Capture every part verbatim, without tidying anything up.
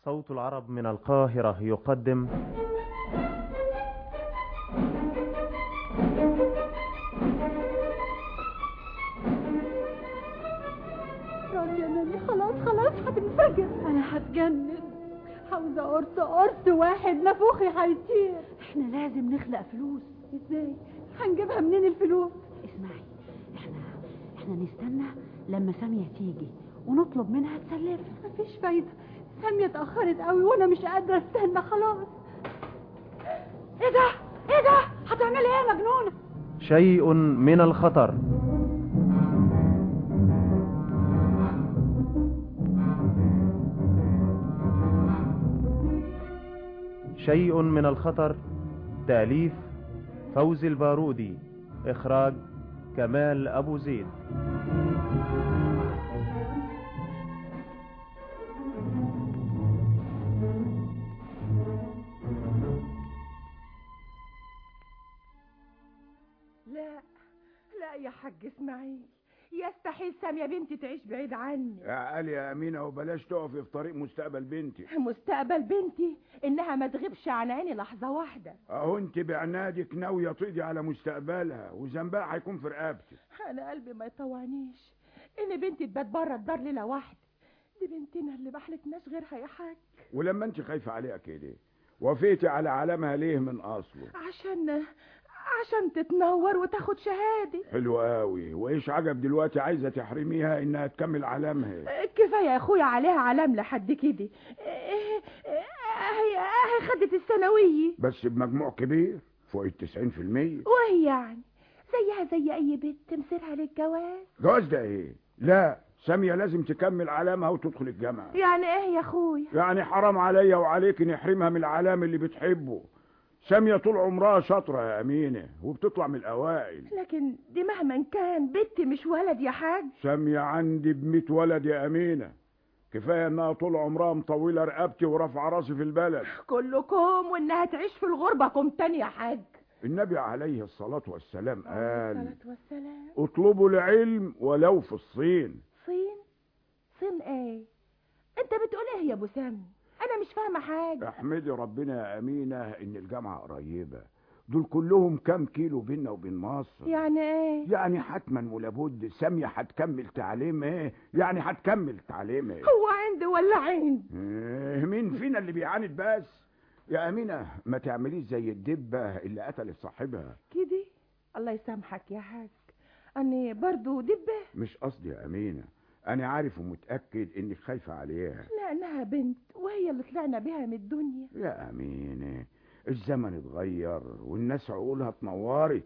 صوت العرب من القاهرة يقدم رامي يا ناني، خلاص خلاص هتنفجر. انا هتجنن، عاوزه قرص قرص واحد نافوخي هيطير. احنا لازم نخلق فلوس. ازاي هنجيبها منين الفلوس؟ اسمعي، احنا احنا نستنى لما سامية تيجي ونطلب منها تسلفنا. مفيش فايده، سامية اتأخرت قوي وانا مش قادرة استنى خلاص. ايه ده ايه ده هتعملي ايه يا مجنونة؟ شيء من الخطر. شيء من الخطر، تأليف فوزي البارودي، إخراج كمال أبو زيد. لا لا يا حاج اسماعيل، يستحيل سامية بنتي تعيش بعيد عني. يا قال يا أمينة، وبلاش تقفي في طريق مستقبل بنتي. مستقبل بنتي انها ما تغيبش عن عيني لحظة واحدة. اهو انت بعنادك ناوية تقضي على مستقبلها، وذنبها هيكون في رقبتك. انا قلبي ما يطوعنيش ان بنتي تبات بره الدار ليلة واحدة. دي بنتنا اللي محلتناش غيرها يا حاج. ولما انت خايفة عليها كده وافقتي على علامها ليه من اصله؟ عشان عشان تتنور وتاخد شهادة. حلو قوي. وايش عجب دلوقتي عايزة تحرميها انها تكمل علامها؟ كفاية يا اخويا عليها علام لحد كده. هي هي خدت الثانوية بس بمجموع كبير فوق التسعين في المية. وهي يعني زيها زي اي بنت مصيرها للجواز. جواز ده ايه؟ لا، سامية لازم تكمل علامها وتدخل الجامعة. يعني ايه يا اخويا؟ يعني حرام عليا وعليك نحرمها من العلام اللي بتحبه. سامية طول عمرها شاطرة يا أمينة وبتطلع من الأوائل. لكن دي مهما كان بنت مش ولد يا حاج. سامية عندي بميت ولد يا أمينة، كفاية انها طول عمرها مطولة رقبتي ورافعة راسي في البلد. كلكم وانها تعيش في الغربة كم تاني يا حاج. النبي عليه الصلاة والسلام قال الصلاة والسلام اطلبوا العلم ولو في الصين. صين؟ صين ايه؟ انت بتقول ايه يا ابو سامي؟ انا مش فاهمة حاجة. احمدي ربنا يا أمينة ان الجامعة قريبة. دول كلهم كام كيلو بيننا وبين مصر. يعني ايه؟ يعني حتما ولابد سامية هتكمل تعليم ايه؟ يعني هتكمل تعليم ايه؟ هو عندي ولا عند؟ ايه مين فينا اللي بيعاند بس؟ يا أمينة ما تعمليش زي الدبة اللي قتلت صاحبها كده. الله يسامحك يا حاج، اني برضو دبة. مش قصدي يا أمينة، أنا عارف ومتأكد إنك خايفة عليها. لأنها بنت وهي اللي طلعنا بها من الدنيا. يا أمينة الزمن اتغير والناس عقولها اتنورت.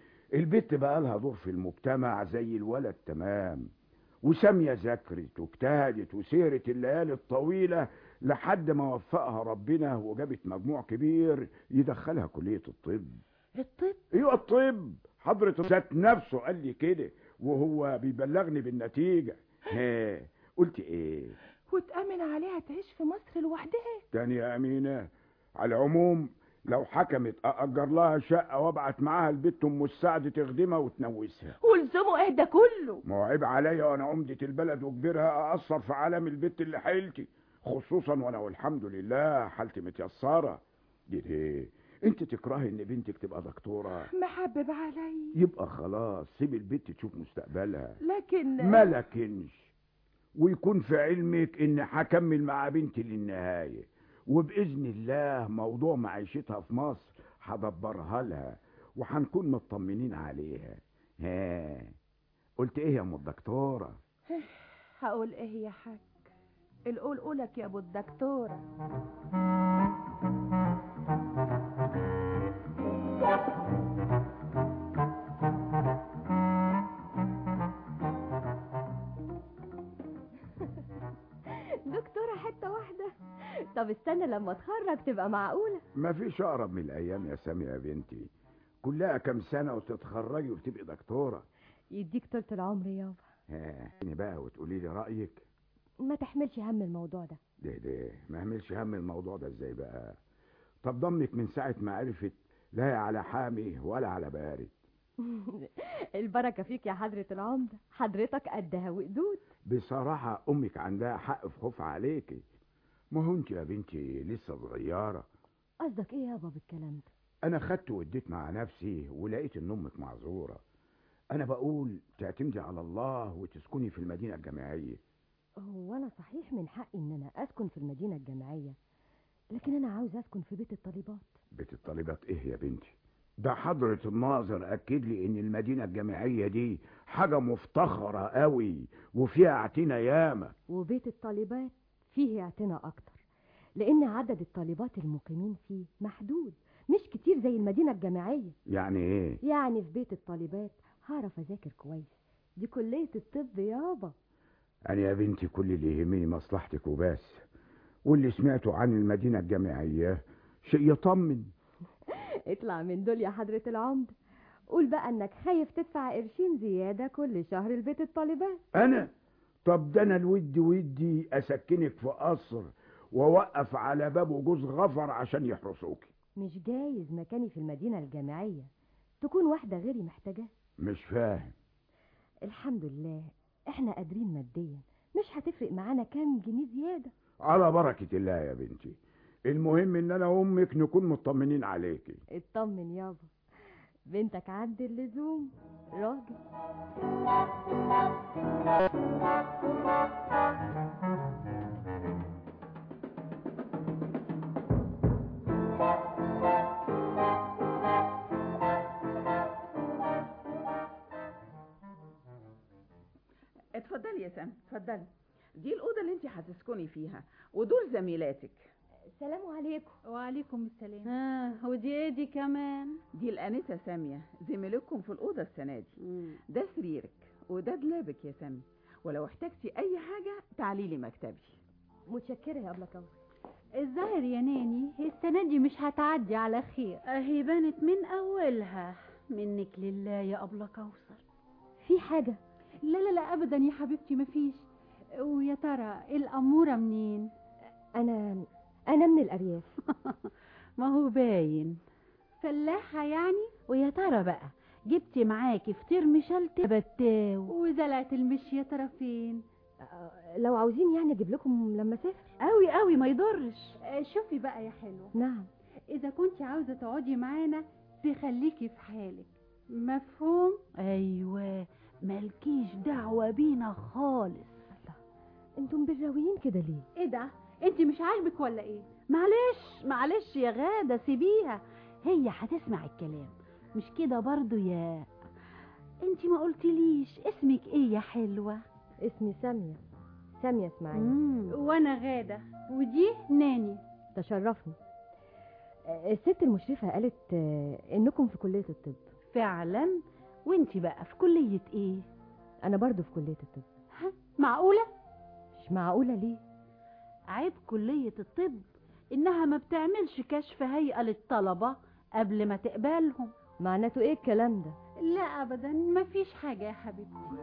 البت بقى لها دور في المجتمع زي الولد تمام. وسامية ذاكرت واجتهدت وسيرت الليالي الطويلة لحد ما وفقها ربنا وجابت مجموع كبير يدخلها كلية الطب. الطب؟ ايوه الطب. حضرة ذات نفسه قال لي كده وهو بيبلغني بالنتيجة. ها قلت ايه؟ وتأمن عليها تعيش في مصر لوحدها؟ تاني يا أمينة، على العموم لو حكمت أأجر لها شقة وابعت معاها البت أم السعد تخدمها وتنوسها. ولزمه ايه ده كله؟ ما هو عيب عليا وانا عمدة البلد وكبيرها أأثر في عالم البت اللي حيلتي، خصوصا وانا والحمد لله حالتي متيسرة. دي ايه؟ انت تكرهي ان بنتك تبقى دكتورة؟ محبب علي. يبقى خلاص سيب البت تشوف مستقبلها. لكن ما لكنش، ويكون في علمك ان هكمل مع بنتي للنهاية، وبإذن الله موضوع معيشتها في مصر هدبرها لها وهنكون مطمنين عليها. ها قلت ايه يا ام الدكتورة؟ هقول ايه يا حاج؟ القول قولك يا ابو الدكتورة. دكتورة حتة واحدة؟ طب استنى لما اتخرج تبقى معقولة. مفيش اقرب من الايام يا سامية يا بنتي، كلها كام سنة وتتخرجي وتبقي دكتورة. يديك طولة العمر يابا. ها اني بقى وتقولي لي رأيك. ما تحملش هم الموضوع ده. ده ده ما اعملش هم الموضوع ده ازاي بقى؟ طب ضمنك من ساعة ما عرفت لا على حامي ولا على بارد. البركة فيك يا حضرة العمدة، حضرتك قدها وقدود. بصراحة امك عندها حق في خوف عليكي. ما هو انت يا بنتي لسه صغيرة. قصدك ايه يابا بالكلام ده؟ انا خدت واديت مع نفسي ولقيت ان امك معذورة. انا بقول تعتمدي على الله وتسكني في المدينة الجامعية. هو انا صحيح من حقي ان انا اسكن في المدينة الجامعية، لكن انا عاوز اسكن في بيت الطالبات. بيت الطالبات ايه يا بنتي؟ ده حضرة الناظر اكد لي ان المدينة الجامعية دي حاجة مفتخرة قوي وفيها اعتنى ياما. وبيت الطالبات فيه اعتناء اكتر، لان عدد الطالبات المقيمين فيه محدود، مش كتير زي المدينة الجامعية. يعني ايه؟ يعني في بيت الطالبات هعرف اذاكر كويس، دي كلية الطب يابا. انا يا بنتي كل اللي يهمني مصلحتك وبس، واللي سمعته عن المدينة الجامعية شيء يطمن. اطلع من دول يا حضرة العمدة، قول بقى انك خايف تدفع قرشين زيادة كل شهر لبيت الطالبات. انا؟ طب ده انا الود ودي اسكنك في قصر واوقف على بابه جوز غفر عشان يحرسوكي. مش جايز مكاني في المدينة الجامعية تكون واحدة غيري محتاجاه؟ مش فاهم. الحمد لله احنا قادرين ماديا، مش هتفرق معانا كام جنيه زيادة. على بركة الله يا بنتي، المهم ان انا وامك نكون مطمنين عليكي. اطمن يابا، بنتك عند اللزوم راجل. اتفضلي يا سام، اتفضلي. دي الأوضة اللي انت هتسكني فيها، ودول زميلاتك. السلام عليكم. وعليكم السلام. اه ودي ايه دي كمان؟ دي الأنسة سامية زميلتكم في الأوضة السنة دي. مم. ده سريرك وده دولابك يا سامي، ولو احتجتي أي حاجة تعالي لي مكتبي. متشكرة يا أبلة كوثر. الظاهر يا ناني السنة دي مش هتعدي على خير، اهي بانت من اولها. منك لله يا أبلة كوثر. في حاجة؟ لا لا لا ابدا يا حبيبتي مفيش. ويا ترى الأمورة منين؟ انا انا من الارياف. ما هو باين. فلاحة يعني؟ ويا ترى بقى جبتي معاكي فطير مشلتت بتاو وزلعت المشي يا ترى فين؟ لو عاوزين يعني اجيب لكم لما اسافر. قوي قوي ما يضرش. شوفي بقى يا حلوة، نعم. اذا كنتي عاوزة تقعدي معانا تخليكي في حالك، مفهوم؟ ايوه مالكيش دعوة بينا خالص. الله، انتم بالراويين كده ليه؟ ايه ده؟ انت مش عاجبك ولا ايه؟ معلش معلش يا غادة سيبيها، هي هتسمع الكلام مش كده برضو؟ يا انت ما قلتليش اسمك ايه يا حلوة؟ اسمي سامية، سامية اسماعيل. وانا غادة، ودي ناني. تشرفني. الست المشرفة قالت انكم في كلية الطب. فعلا. وانت بقى في كلية ايه؟ انا برضو في كلية الطب. ها معقولة؟ مش معقولة ليه؟ عيب كلية الطب انها ما بتعملش كشف هيئة للطلبة قبل ما تقبلهم. معناته ايه الكلام ده؟ لا ابدا مفيش حاجة يا حبيبتي.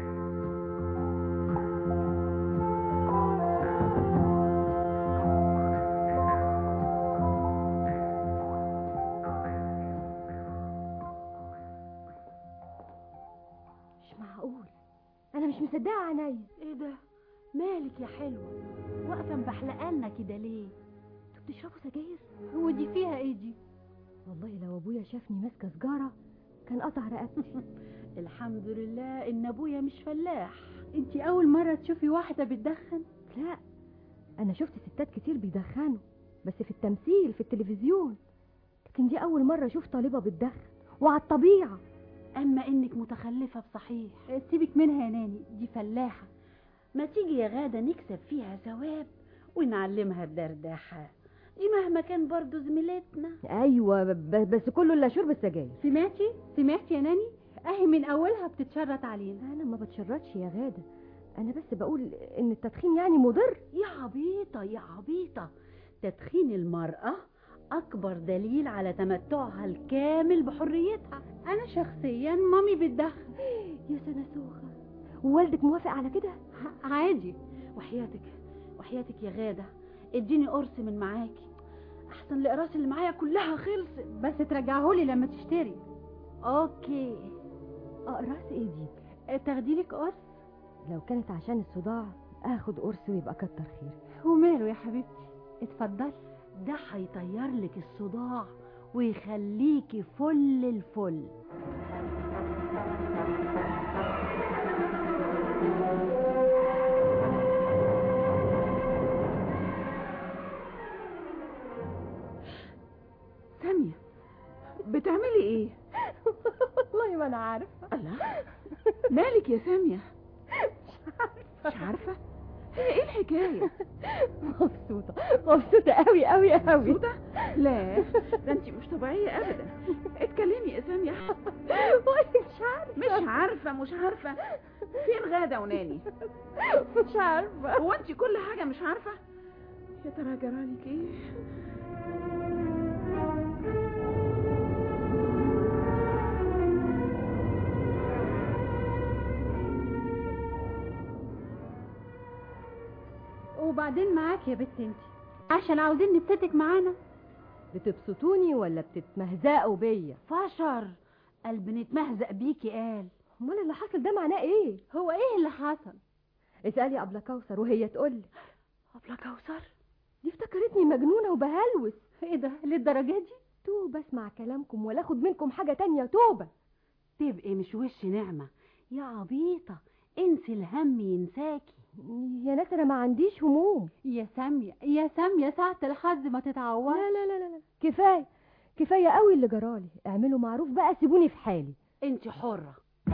انا مش مصدقه عينيا. ايه ده؟ مالك يا حلوه واقفه مبحلقالنا كده ليه؟ انتوا بتشربوا سجاير؟ ودي فيها ايه دي؟ والله لو ابويا شافني ماسكه سجاره كان قطع رقبتي. الحمد لله ان ابويا مش فلاح. انتي اول مره تشوفي واحده بتدخن؟ لا انا شفت ستات كتير بيدخنوا بس في التمثيل في التلفزيون، لكن دي اول مره اشوف طالبه بتدخن وعلى الطبيعه. اما انك متخلفه بصحيح. سيبك منها يا ناني، دي فلاحه. ما تيجي يا غاده نكسب فيها ثواب ونعلمها الدردحه، دي مهما كان برضو زميلتنا. ايوه بس كله الا شرب السجاير. سمعتي سمعتي يا ناني؟ اهي من اولها بتتشرط علينا. انا ما بتشرطش يا غاده، انا بس بقول ان التدخين يعني مضر. يا عبيطه يا عبيطه، تدخين المراه اكبر دليل على تمتعها الكامل بحريتها. انا شخصيا مامي بتدخن. يا سنه سوخه، ووالدك موافق على كده؟ عادي. وحياتك وحياتك يا غاده اديني قرص من معاكي احسن الاقراص اللي معايا كلها خلصت. بس ترجعهولي لما تشتري. اوكي. اقراص ايه دي؟ تاخديلك قرص؟ لو كانت عشان الصداع اخد قرص ويبقى كتر خير. وماله يا حبيبتي؟ اتفضلي. ده هيطير لك الصداع ويخليكي فل الفل. سامية، بتعملي ايه؟ والله ما انا عارفه. الله، مالك يا سامية؟ مش عارفة؟ هي ايه الحكاية؟ مبسوطه مبسوطه قوي قوي قوي. مبسوطة؟ لا، ده انت مش طبيعية ابدا. اتكلمي يا سامية. مش عارفه مش عارفة مش عارفة فين غادة وناني؟ مش عارفه. هو انت كل حاجة مش عارفة؟ يا ترى جرالك ايه؟ وبعدين معاك يا بت انت، عشان عاوزين نبتدك معانا. بتبسطوني ولا بتتمهزقوا بيا؟ فشر قلب نتمهزق بيكي قال. امال اللي حصل ده معناه ايه؟ هو ايه اللي حصل؟ اسالي ابله كوثر وهي تقول. أبلة كوثر دي افتكرتني مجنونه وبهلوس. ايه ده للدرجه دي؟ توبه اسمع كلامكم ولا اخد منكم حاجه تانية. توبه. تبقي مش وش نعمة يا عبيطة، انسي الهم ينساكي. يا ناس انا ما عنديش هموم. يا سامية يا سامية، ساعة الحظ ما تتعوضش. لا لا لا لا لا. كفايه كفايه قوي اللي جرالي. اعملوا معروف بقى، سيبوني في حالي. انت حرة.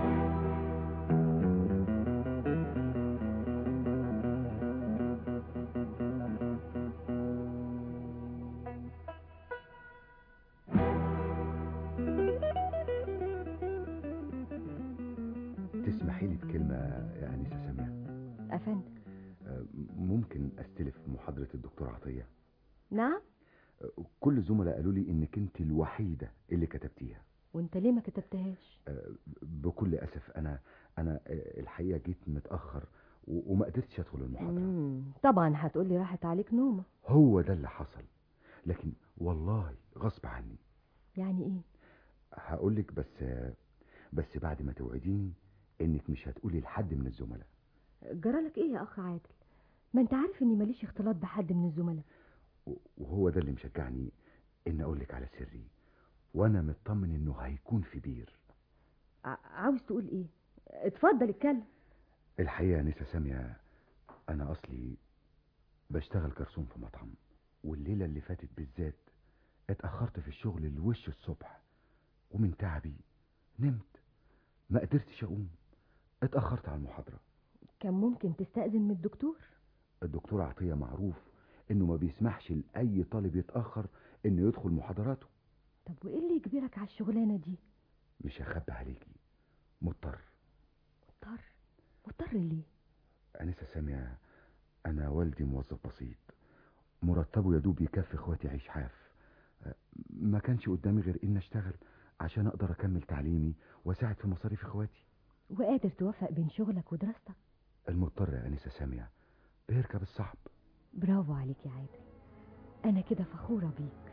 تسمحي لي بكلمة يا أنسة سامية؟ افندم. ممكن أستلف محاضرة الدكتور عطية؟ نعم. كل الزملاء قالوا لي إنك أنت الوحيدة اللي كتبتيها. وانت ليه ما كتبتهاش؟ بكل أسف أنا أنا الحقيقة جيت متأخر وما قدرتش أدخل المحاضرة. مم. طبعا هتقولي راحت عليك نومة. هو ده اللي حصل، لكن والله غصب عني. يعني ايه؟ هقولك بس بس بعد ما توعديني انك مش هتقولي لحد من الزملاء. جرالك ايه يا اخ عادل؟ ما انت عارف اني ماليش اختلاط بحد من الزملاء. وهو ده اللي مشجعني ان اقولك على سري، وانا مطمن انه هيكون في بير. عاوز تقول ايه؟ اتفضل اتكلم. الحقيقة نسا سامية، انا اصلي بشتغل جرسون في مطعم، والليلة اللي فاتت بالذات اتأخرت في الشغل لوش الصبح، ومن تعبي نمت ما قدرتش اقوم، اتأخرت على المحاضرة. كان ممكن تستأذن من الدكتور. الدكتور عطية معروف انه ما بيسمحش لأي طالب يتأخر انه يدخل محاضراته. طب وايه اللي يجبرك على الشغلانة دي؟ مش هخبي عليكي، مضطر. مضطر؟ مضطر ليه؟ أنسة سامية، انا والدي موظف بسيط، مرتبه يدوب يكفي اخواتي عيش حاف. ما كانش قدامي غير ان اشتغل عشان اقدر اكمل تعليمي واساعد في مصاريف اخواتي. وقادر توفق بين شغلك ودراستك؟ المضطر يا أنسة سامية بيركب الصعب. برافو عليك يا عادل، انا كده فخورة بيك.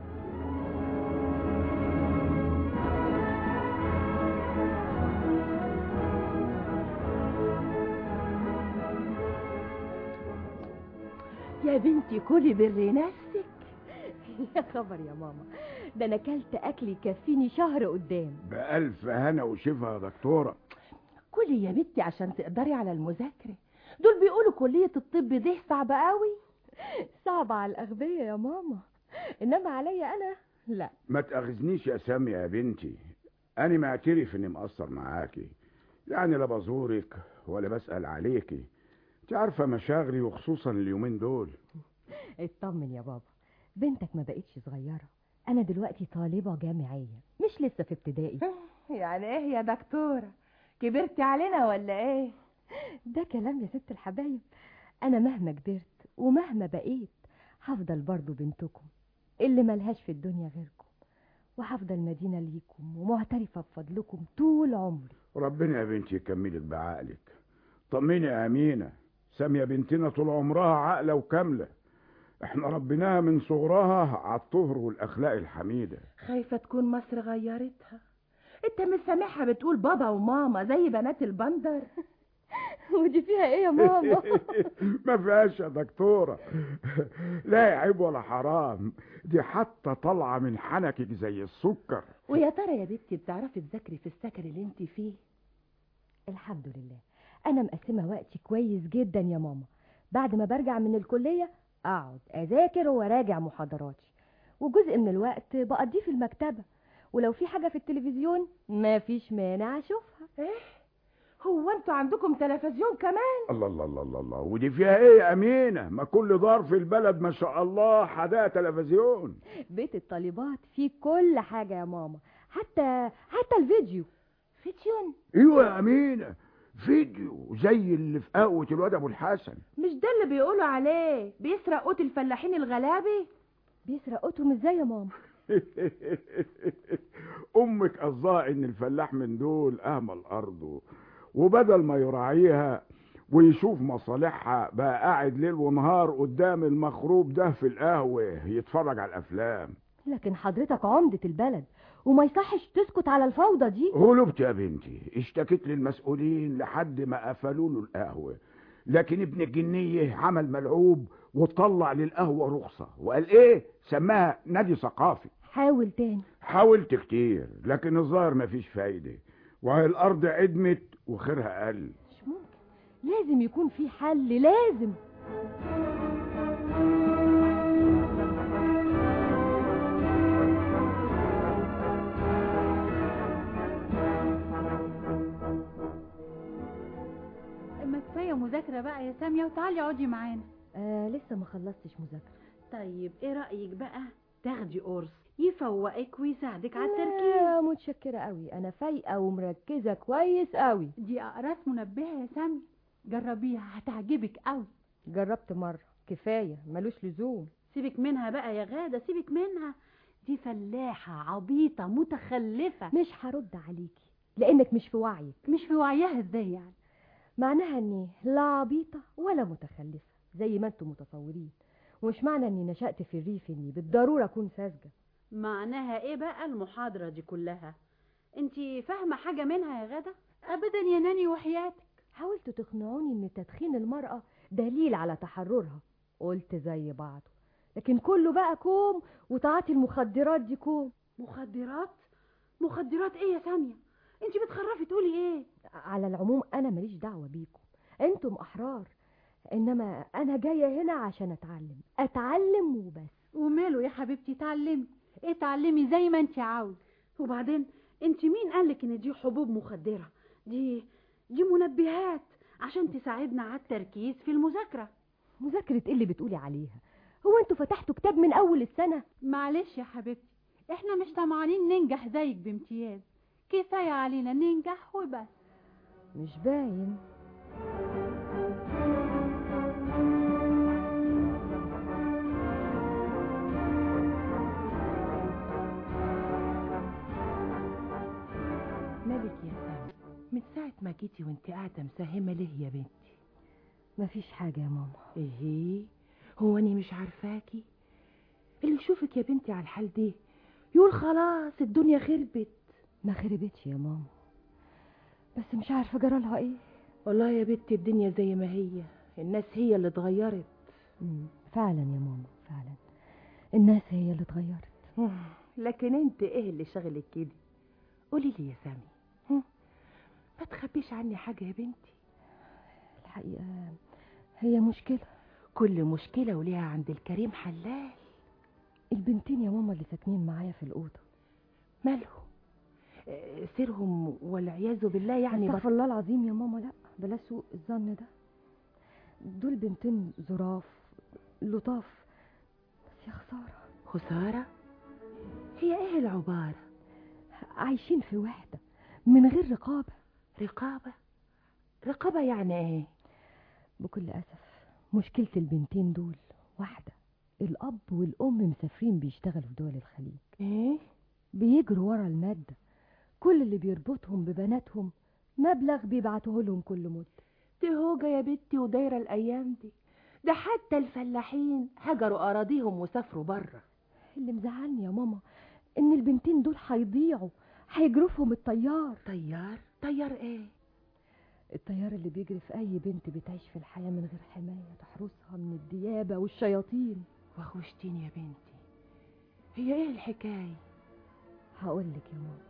يا بنتي كلي بر نفسك. يا خبر يا ماما، ده انا كلت اكل يكفيني شهر قدام. بألف هنا وشفا يا دكتورة. كلي يا بنتي عشان تقدري على المذاكرة. دول بيقولوا كلية الطب دي صعبة قوي. صعبة على الأغبياء يا ماما، إنما عليا أنا لا. ما تأخذنيش يا سامية يا بنتي، أنا معترف إني مقصر معاكي، يعني لا بزورك ولا بسأل عليكي، انت عارفة مشاغلي وخصوصا اليومين دول. اطمن يا بابا، بنتك ما بقتش صغيرة، أنا دلوقتي طالبة جامعية مش لسه في ابتدائي. يعني ايه يا دكتورة، كبرتي علينا ولا ايه؟ ده كلام يا ست الحبايب، أنا مهما كبرت ومهما بقيت هفضل برضو بنتكم اللي ملهاش في الدنيا غيركم، وهفضل مدينة ليكم ومعترفة بفضلكم طول عمري. ربنا يا بنتي يكملك بعقلك. طمني يا أمينة، سامية بنتنا طول عمرها عاقلة وكاملة، احنا ربناها من صغرها على الطهر والأخلاق الحميدة. خايفة تكون مصر غيرتها. انت مش سامعها بتقول بابا وماما زي بنات البندر؟ ودي فيها ايه يا ماما؟ ما فيهاش يا دكتورة. لا عيب ولا حرام، دي حتى طالعة من حنكك زي السكر. ويا ترى يا بنتي بتعرفي تذاكري في السكن اللي انت فيه؟ الحمد لله، انا مقسمه وقتي كويس جدا يا ماما. بعد ما برجع من الكليه اقعد اذاكر وراجع محاضراتي، وجزء من الوقت بقضيه في المكتبه، ولو في حاجه في التلفزيون ما فيش مانع اشوفها. ايه هو انتوا عندكم تلفزيون كمان؟ الله الله الله الله الله، ودي فيها ايه يا امينه؟ ما كل دار في البلد ما شاء الله حداها تلفزيون. بيت الطالبات فيه كل حاجه يا ماما، حتى حتى الفيديو. فيديون؟ ايوه يا امينه، فيديو زي اللي في قهوه الواد ابو الحسن. مش ده اللي بيقولوا عليه بيسرق قوت الفلاحين الغلابه؟ بيسرق قوتهم ازاي يا ماما؟ امك قصدها ان الفلاح من دول اهمل ارضه، وبدل ما يراعيها ويشوف مصالحها بقى قاعد ليل ونهار قدام المخروب ده في القهوه يتفرج على الافلام. لكن حضرتك عمدة البلد وما يصحش تسكت على الفوضى دي. غلبت يا بنتي، اشتكيت للمسؤولين لحد ما قفلوا له القهوه، لكن ابن الجنيه عمل ملعوب وطلع للقهوه رخصه وقال ايه سماها نادي ثقافي. حاول تاني. حاولت كتير لكن الظاهر مفيش فايده، وهي الارض عدمت وخيرها قل. مش ممكن، لازم يكون في حل، لازم. اما كفايه مذاكره بقى يا ساميه، وتعالي اقعدي معانا. آه لسه ما خلصتش مذاكره. طيب ايه رايك بقى تاخدي قرص يفوقك ويساعدك على التركيز؟ لا متشكره قوي، انا فايقه ومركزه كويس قوي. دي اقراص منبهه يا ساميه، جربيها هتعجبك قوي. جربت مره كفايه، ملوش لزوم. سيبك منها بقى يا غاده، سيبك منها، دي فلاحه عبيطه متخلفه. مش هرد عليكي لانك مش في وعيك. مش في وعيها ازاي يعني؟ معناها اني لا عبيطه ولا متخلفه زي ما انتم متصورين، ومش معنى اني نشأت في الريف اني بالضروره اكون ساذجه. معناها ايه بقى المحاضره دي كلها؟ انتي فاهمه حاجه منها يا غاده؟ ابدا يا ناني وحياتك. حاولتوا تقنعوني ان تدخين المراه دليل على تحررها، قلت زي بعضه، لكن كله بقى كوم، وتعاطي المخدرات دي كوم. مخدرات؟ مخدرات ايه يا ساميه؟ انتي بتخرفي تقولي ايه؟ على العموم انا ماليش دعوه بيكم، انتم احرار، انما انا جايه هنا عشان اتعلم اتعلم وبس. وماله يا حبيبتي، اتعلمي اتعلمي زي ما انت عاوز. وبعدين انتي مين قالك ان دي حبوب مخدره؟ دي دي منبهات عشان تساعدنا على التركيز في المذاكره. مذاكره ايه اللي بتقولي عليها؟ هو انتوا فتحتوا كتاب من اول السنه؟ معلش يا حبيبتي، احنا مش طمعانين ننجح زيك بامتياز، كفايه علينا ننجح وبس. مش باين. مالك يا سامي؟ من ساعة ما جيتي وانت قاعدة مساهمة ليه يا بنتي؟ مفيش حاجة يا ماما. ايه هو اني مش عارفاكي؟ اللي يشوفك يا بنتي على الحال دي يقول خلاص الدنيا خربت. ما خربتش يا ماما، بس مش عارفة جرالها ايه. والله يا بنتي الدنيا زي ما هي، الناس هي اللي اتغيرت. مم. فعلا يا ماما، فعلا الناس هي اللي اتغيرت. لكن انت ايه اللي شغلك كده؟ قولي لي يا سامي، ما تخبيش عني حاجة يا بنتي. الحقيقة هي مشكلة. كل مشكلة وليها عند الكريم حلال. البنتين يا ماما اللي ساكنين معايا في الأوضة مالهم؟ سيرهم والعياذ بالله يعني. استغفر الله العظيم يا ماما، لا بلا سوء الظن ده. دول بنتين ظراف لطاف، بس يا خسارة. خسارة؟ هي ايه العبارة؟ عايشين في وحدة من غير رقابة. رقابة؟ رقابة يعني ايه؟ بكل أسف مشكلة البنتين دول واحدة، الأب والأم مسافرين بيشتغلوا في دول الخليج. ايه؟ بيجروا ورا المادة، كل اللي بيربطهم ببناتهم مبلغ بيبعتوه لهم كل مدة. دي هوجة يا بنتي ودايرة الأيام دي، ده حتى الفلاحين هجروا أراضيهم وسافروا بره. اللي مزعلني يا ماما إن البنتين دول هيضيعوا، هيجرفهم الطيار. طيار؟ طيار ايه؟ التيار اللي بيجري في اي بنت بتعيش في الحياة من غير حماية تحرسها من الديابة والشياطين. وخوشتيني يا بنتي، هي ايه الحكاية؟ هقولك يا ماما.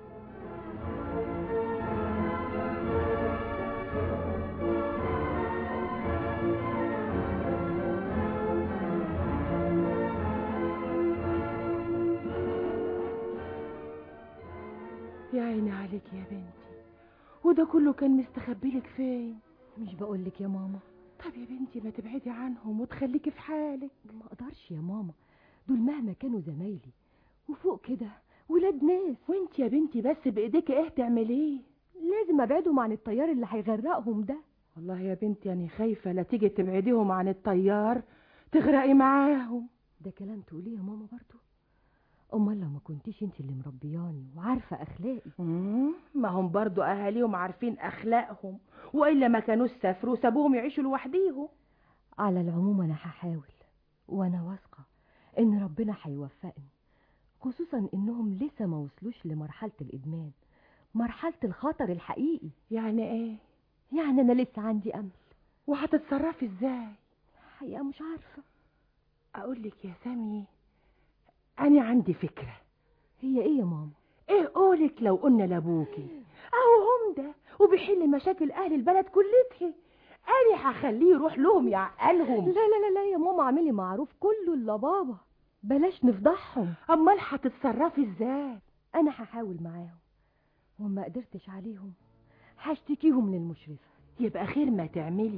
يا عيني عليك يا بنتي، وده كله كان مستخبيلك فين؟ مش بقولك يا ماما؟ طب يا بنتي ما تبعدي عنهم وتخليكي في حالك. ما اقدرش يا ماما، دول مهما كانوا زمايلي وفوق كده ولاد ناس. وانت يا بنتي بس بايديك ايه تعمليه؟ لازم ابعدهم عن التيار اللي هيغرقهم ده. والله يا بنتي انا خايفه لا تيجي تبعديهم عن التيار تغرقي معاهم. ده كلام تقوليه يا ماما برضو؟ امال لو ما كنتيش انت اللي مربياني وعارفه اخلاقي. امم ما هم برضو اهاليهم عارفين اخلاقهم، والا ما كانوش سافروا وسابوهم يعيشوا لوحديهم. على العموم انا هحاول، وانا واثقه ان ربنا هيوفقني، خصوصا انهم لسه ما وصلوش لمرحله الادمان، مرحله الخطر الحقيقي. يعني ايه؟ يعني انا لسه عندي امل. وهتتصرفي ازاي؟ الحقيقه مش عارفه. اقول لك يا سامي، انا عندي فكره. هي ايه يا ماما؟ ايه قولك لو قلنا لابوكي اهو هم ده وبيحل مشاكل اهل البلد كلتها، انا هخليه يروح لهم يعقلهم. لا لا لا لا يا ماما، اعملي معروف كله الا بابا، بلاش نفضحهم. امال هتتصرفي ازاي؟ انا هحاول معاهم، وما قدرتش عليهم هشتكيهم للمشرفه. يبقى خير ما تعملي.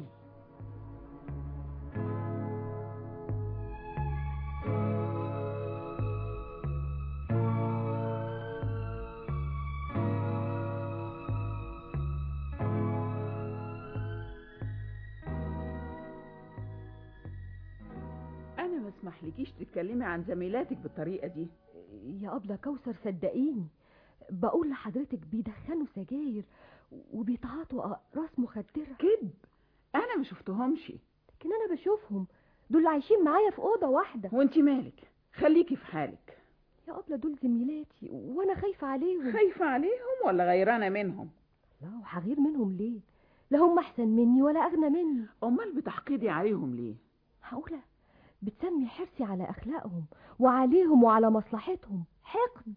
أنا ما اسمحلكيش تتكلمي عن زميلاتك بالطريقة دي. يا أبلة كوثر صدقيني، بقول لحضرتك بيدخنوا سجاير وبيتعاطوا أقراص مخدرة. كذب، أنا ما شفتهمش. لكن أنا بشوفهم، دول عايشين معايا في أوضة واحدة. وانتي مالك؟ خليكي في حالك. يا أبلة دول زميلاتي وأنا خايفة عليهم. خايفة عليهم ولا غيرانة منهم؟ لا، وهغير منهم ليه؟ لا هم أحسن مني ولا أغنى مني. أمال بتحقدي عليهم ليه؟ معقولة بتسمي حرصي على أخلاقهم وعليهم وعلى مصلحتهم حقد؟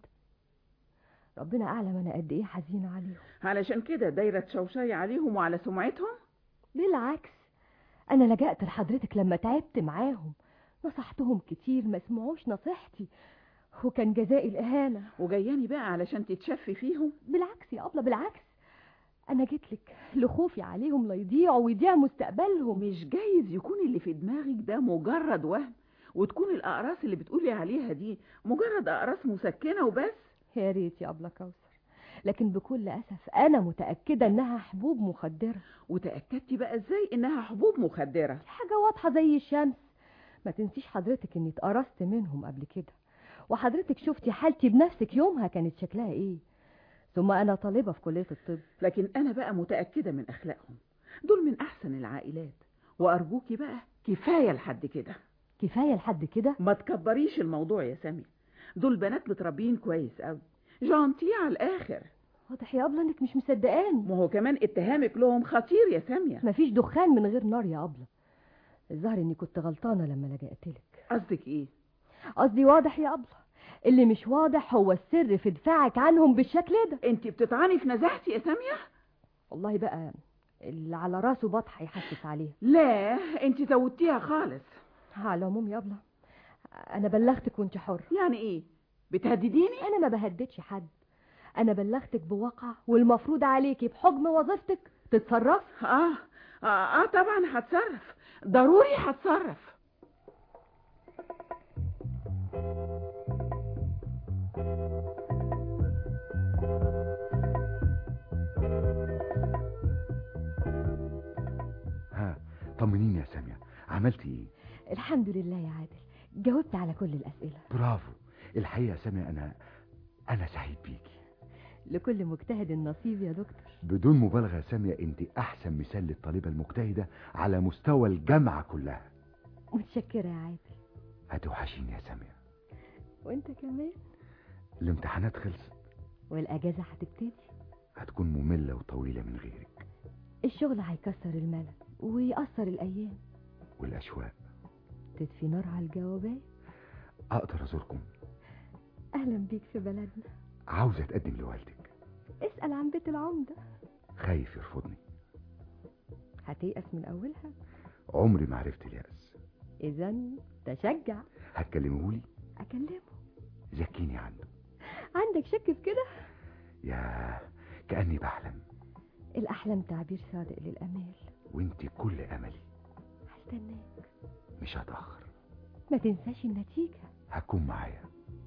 ربنا أعلم أنا قد إيه حزينة عليهم. علشان كده دايرة تشوشي عليهم وعلى سمعتهم؟ بالعكس، أنا لجأت لحضرتك لما تعبت معاهم، نصحتهم كتير ما سمعوش نصيحتي، وكان جزائي الإهانة. وجاياني بقى علشان تتشفي فيهم؟ بالعكس يا أبلة، بالعكس، أنا جيتلك لخوفي عليهم لا يضيعوا ويضيع مستقبلهم. مش جايز يكون اللي في دماغك ده مجرد وهم، وتكون الأقراص اللي بتقولي عليها دي مجرد أقراص مسكنة وبس؟ يا ريت يا أبلة كوثر، لكن بكل أسف أنا متأكدة إنها حبوب مخدرة. وتأكدتي بقى إزاي إنها حبوب مخدرة؟ دي حاجة واضحة زي الشمس. ما تنسيش حضرتك إني اتقرصت منهم قبل كده، وحضرتك شفتي حالتي بنفسك يومها كانت شكلها إيه. ثم أنا طالبة في كلية الطب. لكن أنا بقى متأكدة من أخلاقهم، دول من أحسن العائلات، وأرجوكي بقى كفاية لحد كده. كفاية لحد كده؟ ما تكبريش الموضوع يا سامي، دول بنات متربيين كويس قوي، جانتيه على الآخر. واضح يا أبلة إنك مش مصدقاني. ما هو كمان اتهامك لهم خطير يا سامية. مفيش دخان من غير نار يا أبلة. الظاهر إني كنت غلطانة لما لجأتلك. قصدك إيه؟ قصدي واضح يا أبلة، اللي مش واضح هو السر في دفاعك عنهم بالشكل ده. انت بتطعني في نزاهتي يا سامية؟ والله بقى اللي على راسه بطح يحسس عليه. لا انت زودتيها خالص. على العموم يا أبلة أنا بلغتك وانت حر. يعني إيه؟ بتهدديني؟ أنا ما بهددش حد، أنا بلغتك بواقع والمفروض عليكي بحكم وظيفتك تتصرف. آه آه, آه طبعا هتصرف، ضروري هتصرف. ها، طمنيني يا سامية، عملتي ايه؟ الحمد لله يا عادل، جاوبت على كل الأسئلة. برافو. الحقيقة يا سامية أنا أنا سعيد بيكي. لكل مجتهد نصيب يا دكتور. بدون مبالغة يا سامية، انت أحسن مثال للطالبة المجتهدة على مستوى الجامعة كلها. متشكرة يا عادل. هتوحشيني يا سامية. وانت كمان. الامتحانات خلصت والأجازة هتبتدي. هتكون مملة وطويلة من غيرك. الشغل هيكسر الملل ويأثر الأيام. والأشواق تطفي نار على الجوابات. أقدر أزوركم؟ أهلا بيك في بلدنا. عاوز أتقدم لوالدك. اسأل عن بيت العمدة. خايف يرفضني. هتيأس من أولها؟ عمري ما عرفت اليأس. إذن تشجع. هتكلمهولي؟ أكلمه. زكيني عنه. عندك شك في كده؟ يا كأني بحلم. الأحلام تعبير صادق للأمال. وانت كل أملي. هستناك. مش هتأخر. ما تنساش النتيجة. هكون معايا.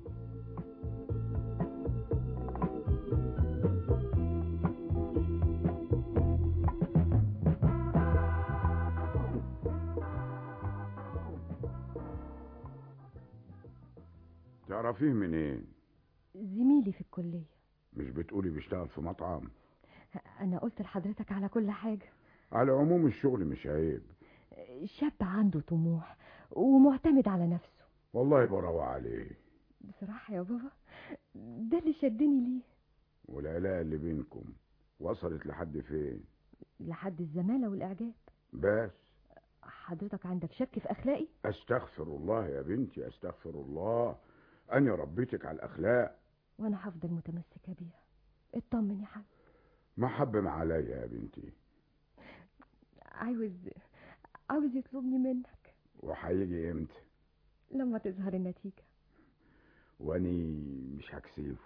تعرفيه منين؟ زميلي في الكلية. مش بتقولي بيشتغل في مطعم؟ أنا قلت لحضرتك على كل حاجة. على العموم الشغل مش عيب. شاب عنده طموح ومعتمد على نفسه. والله براوة عليه. بصراحة يا بابا ده اللي شدني ليه. والعلاقة اللي بينكم وصلت لحد فين؟ لحد الزمالة والإعجاب. بس حضرتك عندك شك في أخلاقي؟ أستغفر الله يا بنتي، أستغفر الله. أنا ربيتك على الأخلاق وأنا هفضل متمسكة بيها. اطمن يا حاج. محبم عليا يا بنتي. عاوز عاوز يطلبني منك. وهيجي امتى؟ لما تظهر النتيجة. واني مش هكسفه.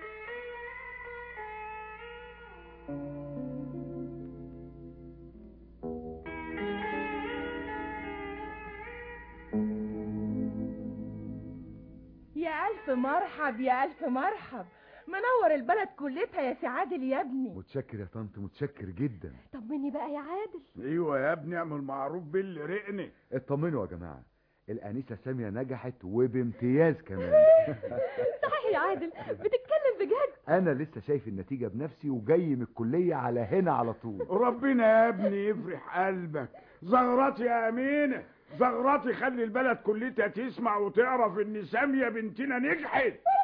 يا ألف مرحب يا ألف مرحب، منور البلد كلتها يا سي عادل يا ابني. متشكر يا طنط، متشكر جدا. طمني بقى يا عادل. ايوه يا ابني، اعمل معروف باللي رقني. اطمنوا يا جماعة، الأنسة سامية نجحت وبامتياز كمان. صحيح يا عادل، بتتكلم بجد؟ أنا لسه شايف النتيجة بنفسي وجاي من الكلية على هنا على طول. ربنا يا ابني يفرح قلبك. زغرتي يا أمينة، زغرتي خلي البلد كلتها تسمع وتعرف إن سامية بنتنا نجحت.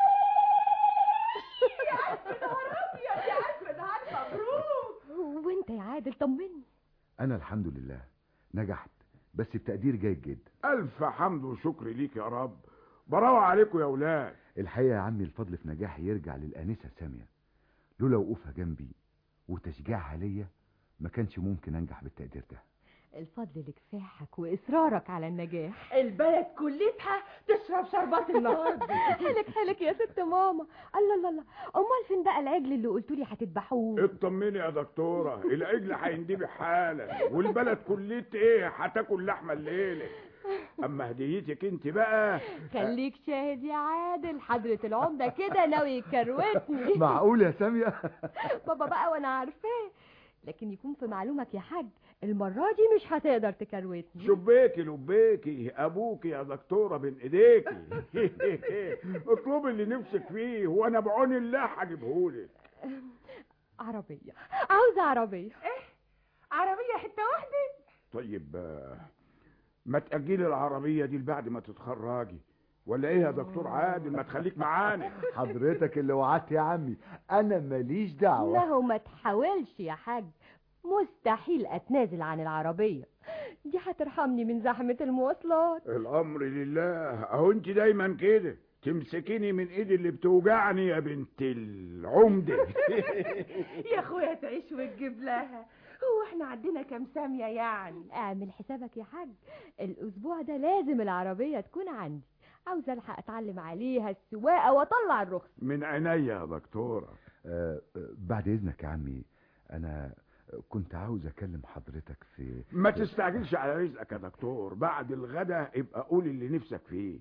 يا ألف نهار أبيض، يا ألف نهار مبروك. وأنت يا عادل طمني. أنا الحمد لله نجحت، بس بتقدير جيد جدا. ألف حمد وشكر ليك يا رب. براوة عليكم يا ولاد. الحقيقة يا عمي الفضل في نجاحي يرجع للأنسة سامية. لولا وقوفها جنبي وتشجيعها ليا ما كانش ممكن أنجح بالتقدير ده. الفضل لكفاحك وإصرارك على النجاح. البلد كلتها تشرب شربات النهارده. حلك حلك يا ست ماما. الله الله الله، أمال فين بقى العجل اللي قلتولي هتذبحوه؟ اطمني يا دكتورة، العجل هيندبح حالا، والبلد كلت ايه هتاكل لحمة الليلة. اما هديتك انت بقى خليك شاهد يا عادل، حضرة العمدة كده ناوي يكروتني. معقول يا سامية؟ بابا بقى وانا عارفاه، لكن يكون في معلومك يا حاج المرة دي مش هتقدر تكروتني. شبيكي لبيكي ابوكي يا دكتورة بين ايديكي. اطلبي اللي نفسك فيه وانا بعون الله هجيبهولك. عربية، عاوزة عربية. ايه عربية حتة واحدة؟ طيب ما تأجلي العربية دي لبعد ما تتخرجي، ولا ايه يا دكتور عادل؟ ما تخليك معانا. حضرتك اللي وعدت يا عمي، انا ماليش دعوة. ما هو ما تحاولش يا حاج، مستحيل اتنازل عن العربية دي، هترحمني من زحمة المواصلات. الامر لله. اهو انت دايما كده تمسكيني من ايدي اللي بتوجعني يا بنت العمدة. يا اخويا تعيش وتجيب لها. هو احنا عندنا كام سامية يعني؟ اعمل حسابك يا حاج، الاسبوع ده لازم العربية تكون عندي، عاوز الحق اتعلم عليها السواقة واطلع الرخصة. من عينيا يا دكتورة. آه بعد اذنك يا عمي، انا كنت عاوز اكلم حضرتك في. ما تستعجلش على رزقك يا دكتور، بعد الغدا ابقى قول اللي نفسك فيه.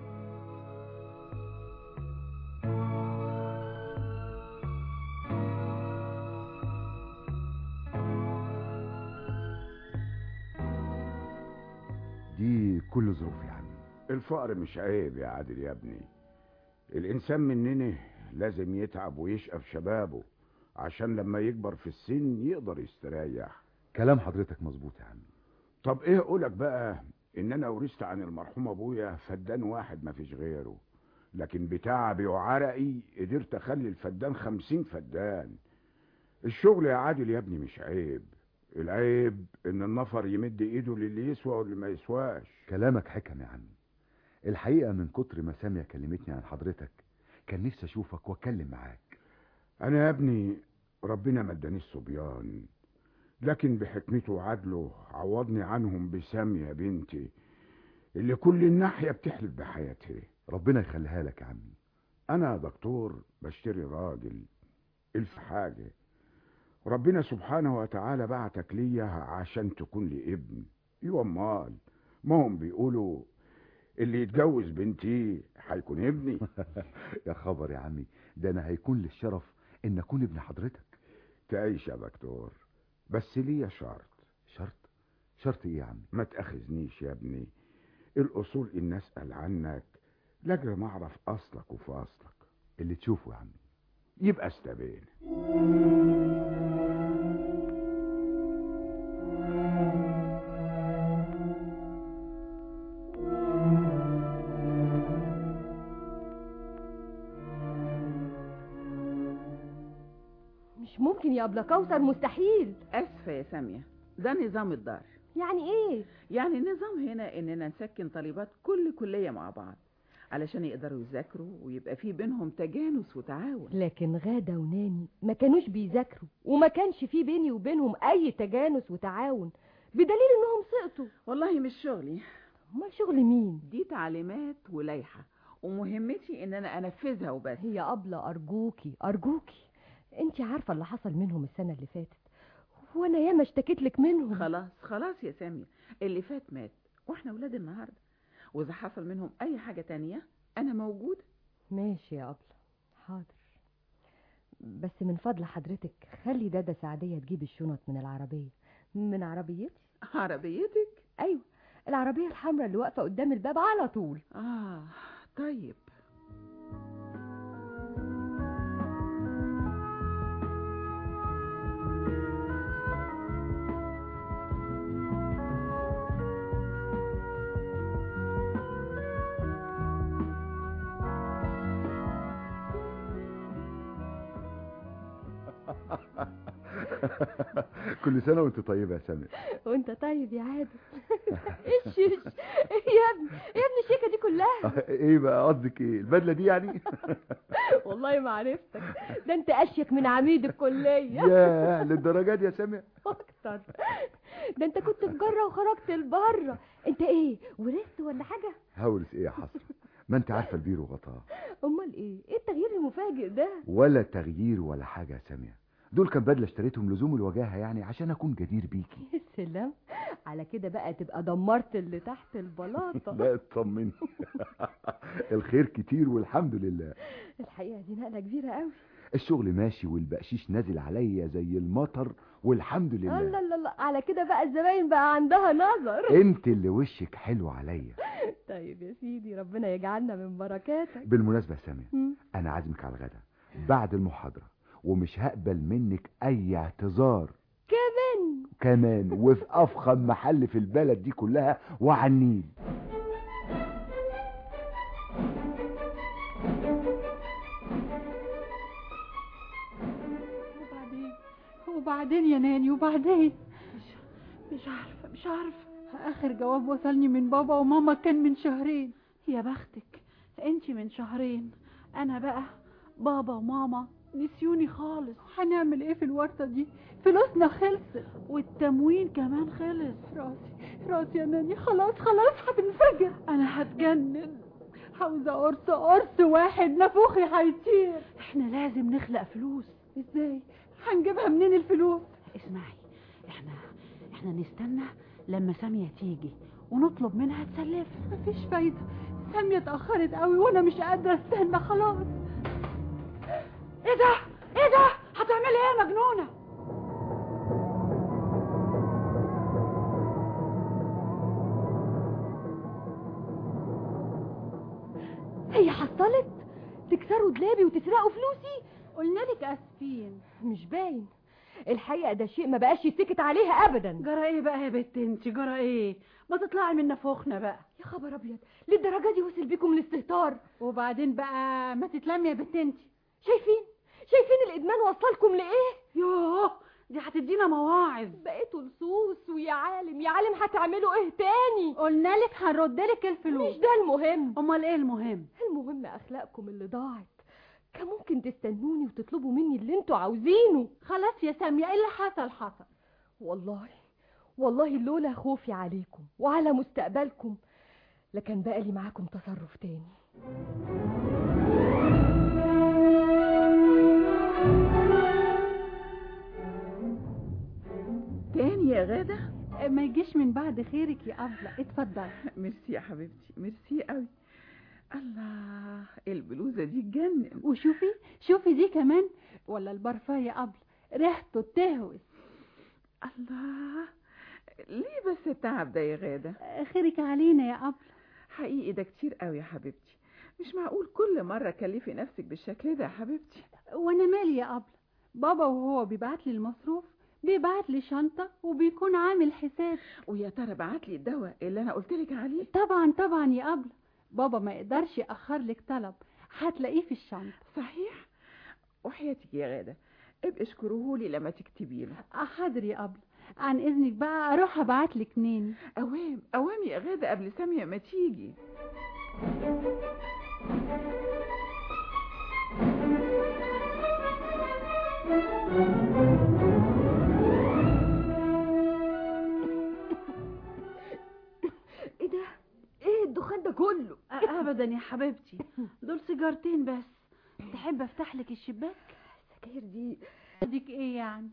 دي كل ظروف يا عمي. الفقر مش عيب يا عادل يا ابني. الانسان مننا لازم يتعب ويشقى في شبابه عشان لما يكبر في السن يقدر يستريح. كلام حضرتك مظبوط يا عمي. طب ايه اقولك بقى ان انا ورثت عن المرحوم ابويا فدان واحد ما فيش غيره، لكن بتعبي وعرقي قدرت اخلي الفدان خمسين فدان. الشغل يا عادل يا ابني مش عيب، العيب ان النفر يمد ايده للي يسوى واللي ما يسواش. كلامك حكم يا عمي. الحقيقة من كتر ما سامية كلمتني عن حضرتك كان نفسي اشوفك واتكلم معاك. انا يا ابني ربنا ما ادانيش صبيان، لكن بحكمته وعدله عوضني عنهم بسامية بنتي اللي كل الناحية بتحلف بحياتها. ربنا يخليها لك يا عمي. انا دكتور بشتري راجل الف حاجة، ربنا سبحانه وتعالى بعتك ليا عشان تكون لي ابن. ايوه امال، ما هم بيقولوا اللي يتجوز بنتي هيكون ابني. يا خبر يا عمي، ده انا هيكون لي الشرف ان اكون ابن حضرتك. تعيش يا دكتور، بس ليا شرط. شرط؟ شرط ايه يا عمي؟ ما تأخذنيش يا ابني، الاصول ان اسأل عنك لاجل ما اعرف اصلك وفاصلك. اللي تشوفه يا عمي. يبقى استبين. مش ممكن يا أبلة كوثر، مستحيل. اسفه يا ساميه، ده نظام الدار. يعني ايه؟ يعني النظام هنا اننا نسكن طالبات كل كليه مع بعض علشان يقدروا يذاكروا ويبقى في بينهم تجانس وتعاون. لكن غادة وناني ما كانوش بيذاكروا، وما كانش في بيني وبينهم اي تجانس وتعاون، بدليل انهم سقطوا. والله مش شغلي. امال شغل مين؟ دي تعليمات ولايحه، ومهمتي ان انا انفذها وبس. هي أبلة ارجوكي ارجوكي، انت عارفه اللي حصل منهم السنه اللي فاتت، وانا ياما اشتكيت لك منهم. خلاص خلاص يا ساميه، اللي فات مات واحنا ولاد النهارده، واذا حصل منهم اي حاجه تانية انا موجوده. ماشي يا أبلة، حاضر. بس من فضل حضرتك خلي دادا سعدية تجيب الشنط من العربية. من عربيتي؟ عربيتك؟ ايوه، العربية الحمراء اللي واقفة قدام الباب على طول. اه طيب. كل سنة وانت طيبة يا سامية. وانت طيب يا عادل. ايش ايش يا ابني، يا ابني الشيكة دي كلها ايه بقى قصدك؟ ايه البدلة دي يعني؟ والله ما عرفتك، ده انت اشيك من عميد الكلية. يا للدرجة دي يا سامية؟ اكتر، ده انت كنت في جرة وخرجت لبره. انت ايه، ورثت ولا حاجة؟ هورث ايه يا حسرة، ما انت عارفة البير وغطاه. امال ايه، ايه التغيير المفاجئ ده؟ ولا تغيير ولا حاجة يا سامية، دول كان بدلة اشتريتهم لزوم الوجاهة يعني عشان اكون جدير بيكي. يا سلام، على كده بقى تبقى دمرت اللي تحت البلاطة. لا اطمني. الخير كتير والحمد لله. الحقيقة دي نقلة كبيرة قوي. الشغل ماشي والبقشيش نازل عليا زي المطر والحمد لله. لا لا لا، على كده بقى الزباين بقى عندها نظر. انت اللي وشك حلو عليا. طيب يا سيدي، ربنا يجعلنا من بركاتك. بالمناسبة يا سامية، انا عازمك على الغدا بعد المحاضرة، ومش هقبل منك اي اعتذار. كمان كمان وفي افخم محل في البلد دي كلها وعلى النيل. وبعدين وبعدين يا ناني، وبعدين مش مش عارفه مش عارفه اخر جواب وصلني من بابا وماما كان من شهرين. يا بختك انتي من شهرين، انا بقى بابا وماما نسيوني خالص. هنعمل ايه في الورطه دي؟ فلوسنا خلصت والتموين كمان خلص. راسي راسي يا ناني، خلاص خلاص هتنفجر، انا هتجنن. عاوزه قرص قرص واحد نافوخي هيطير. احنا لازم نخلق فلوس. ازاي هنجيبها منين الفلوس؟ اسمعي، احنا احنا نستنى لما سامية تيجي ونطلب منها تسلف. مفيش فايده، ساميه اتاخرت قوي وانا مش قادره استنى خلاص. ايه ده ايه ده، هتعملي ايه يا مجنونه؟ هي حصلت تكسروا دلابي وتسرقوا فلوسي؟ قلنا لك اسفين. مش باين الحقيقة، ده شيء ما بقاش يتسكت عليها ابدا. جرى ايه بقى يا بنت انت، جرى ايه؟ ما تطلعي من نفوخنا بقى. يا خبر ابيض، للدرجة دي وصل بيكم الاستهتار؟ وبعدين بقى ما تتلمي يا بنت انت. شايفين شايفين الادمان وصلكم لايه؟ يوه، دي هتدينا مواعظ. بقيتوا لصوص، ويا عالم يا عالم هتعملوا ايه تاني؟ قلنا لك هنرد لك الفلوس. مش ده المهم. امال ايه المهم؟ المهم اخلاقكم اللي ضاعت. كان ممكن تستنوني وتطلبوا مني اللي انتوا عاوزينه. خلاص يا سامية، ايه اللي حصل حصل. والله والله لولا خوفي عليكم وعلى مستقبلكم لكان بقى لي معاكم تصرف تاني. تاني يا غادة؟ ما يجيش من بعد خيرك يا أبلة، اتفضل. ميرسي يا حبيبتي، ميرسي قوي. الله، البلوزة دي تجنن. وشوفي شوفي دي كمان، ولا البرفان يا أبلة، ريحته تهوس. الله، ليه بس التعب ده يا غادة؟ خيرك علينا يا أبلة. حقيقي ده كتير قوي يا حبيبتي، مش معقول كل مرة كلفي نفسك بالشكل ده يا حبيبتي. وانا مالي يا أبلة، بابا وهو بيبعت لي المصروف بيبعت لي شنطة وبيكون عامل حساب. ويا ترى بعت لي الدواء اللي انا قلت لك عليه؟ طبعا طبعا يا أبلة، بابا ما يقدرش يأخر لك طلب، هتلاقيه في الشنطة. صحيح؟ وحياتك يا غادة ابقي اشكرهولي لما تكتبي له. حاضر يا أبلة، عن إذنك بقى أروح أبعت لك نين. أوام أوام يا غادة قبل سامية ما تيجي. ايه ده؟ ايه الدخان ده كله؟ أبدا يا حبيبتي، دول سيجارتين بس. تحب أفتح لك الشباك؟ السجاير دي ديك إيه يعني؟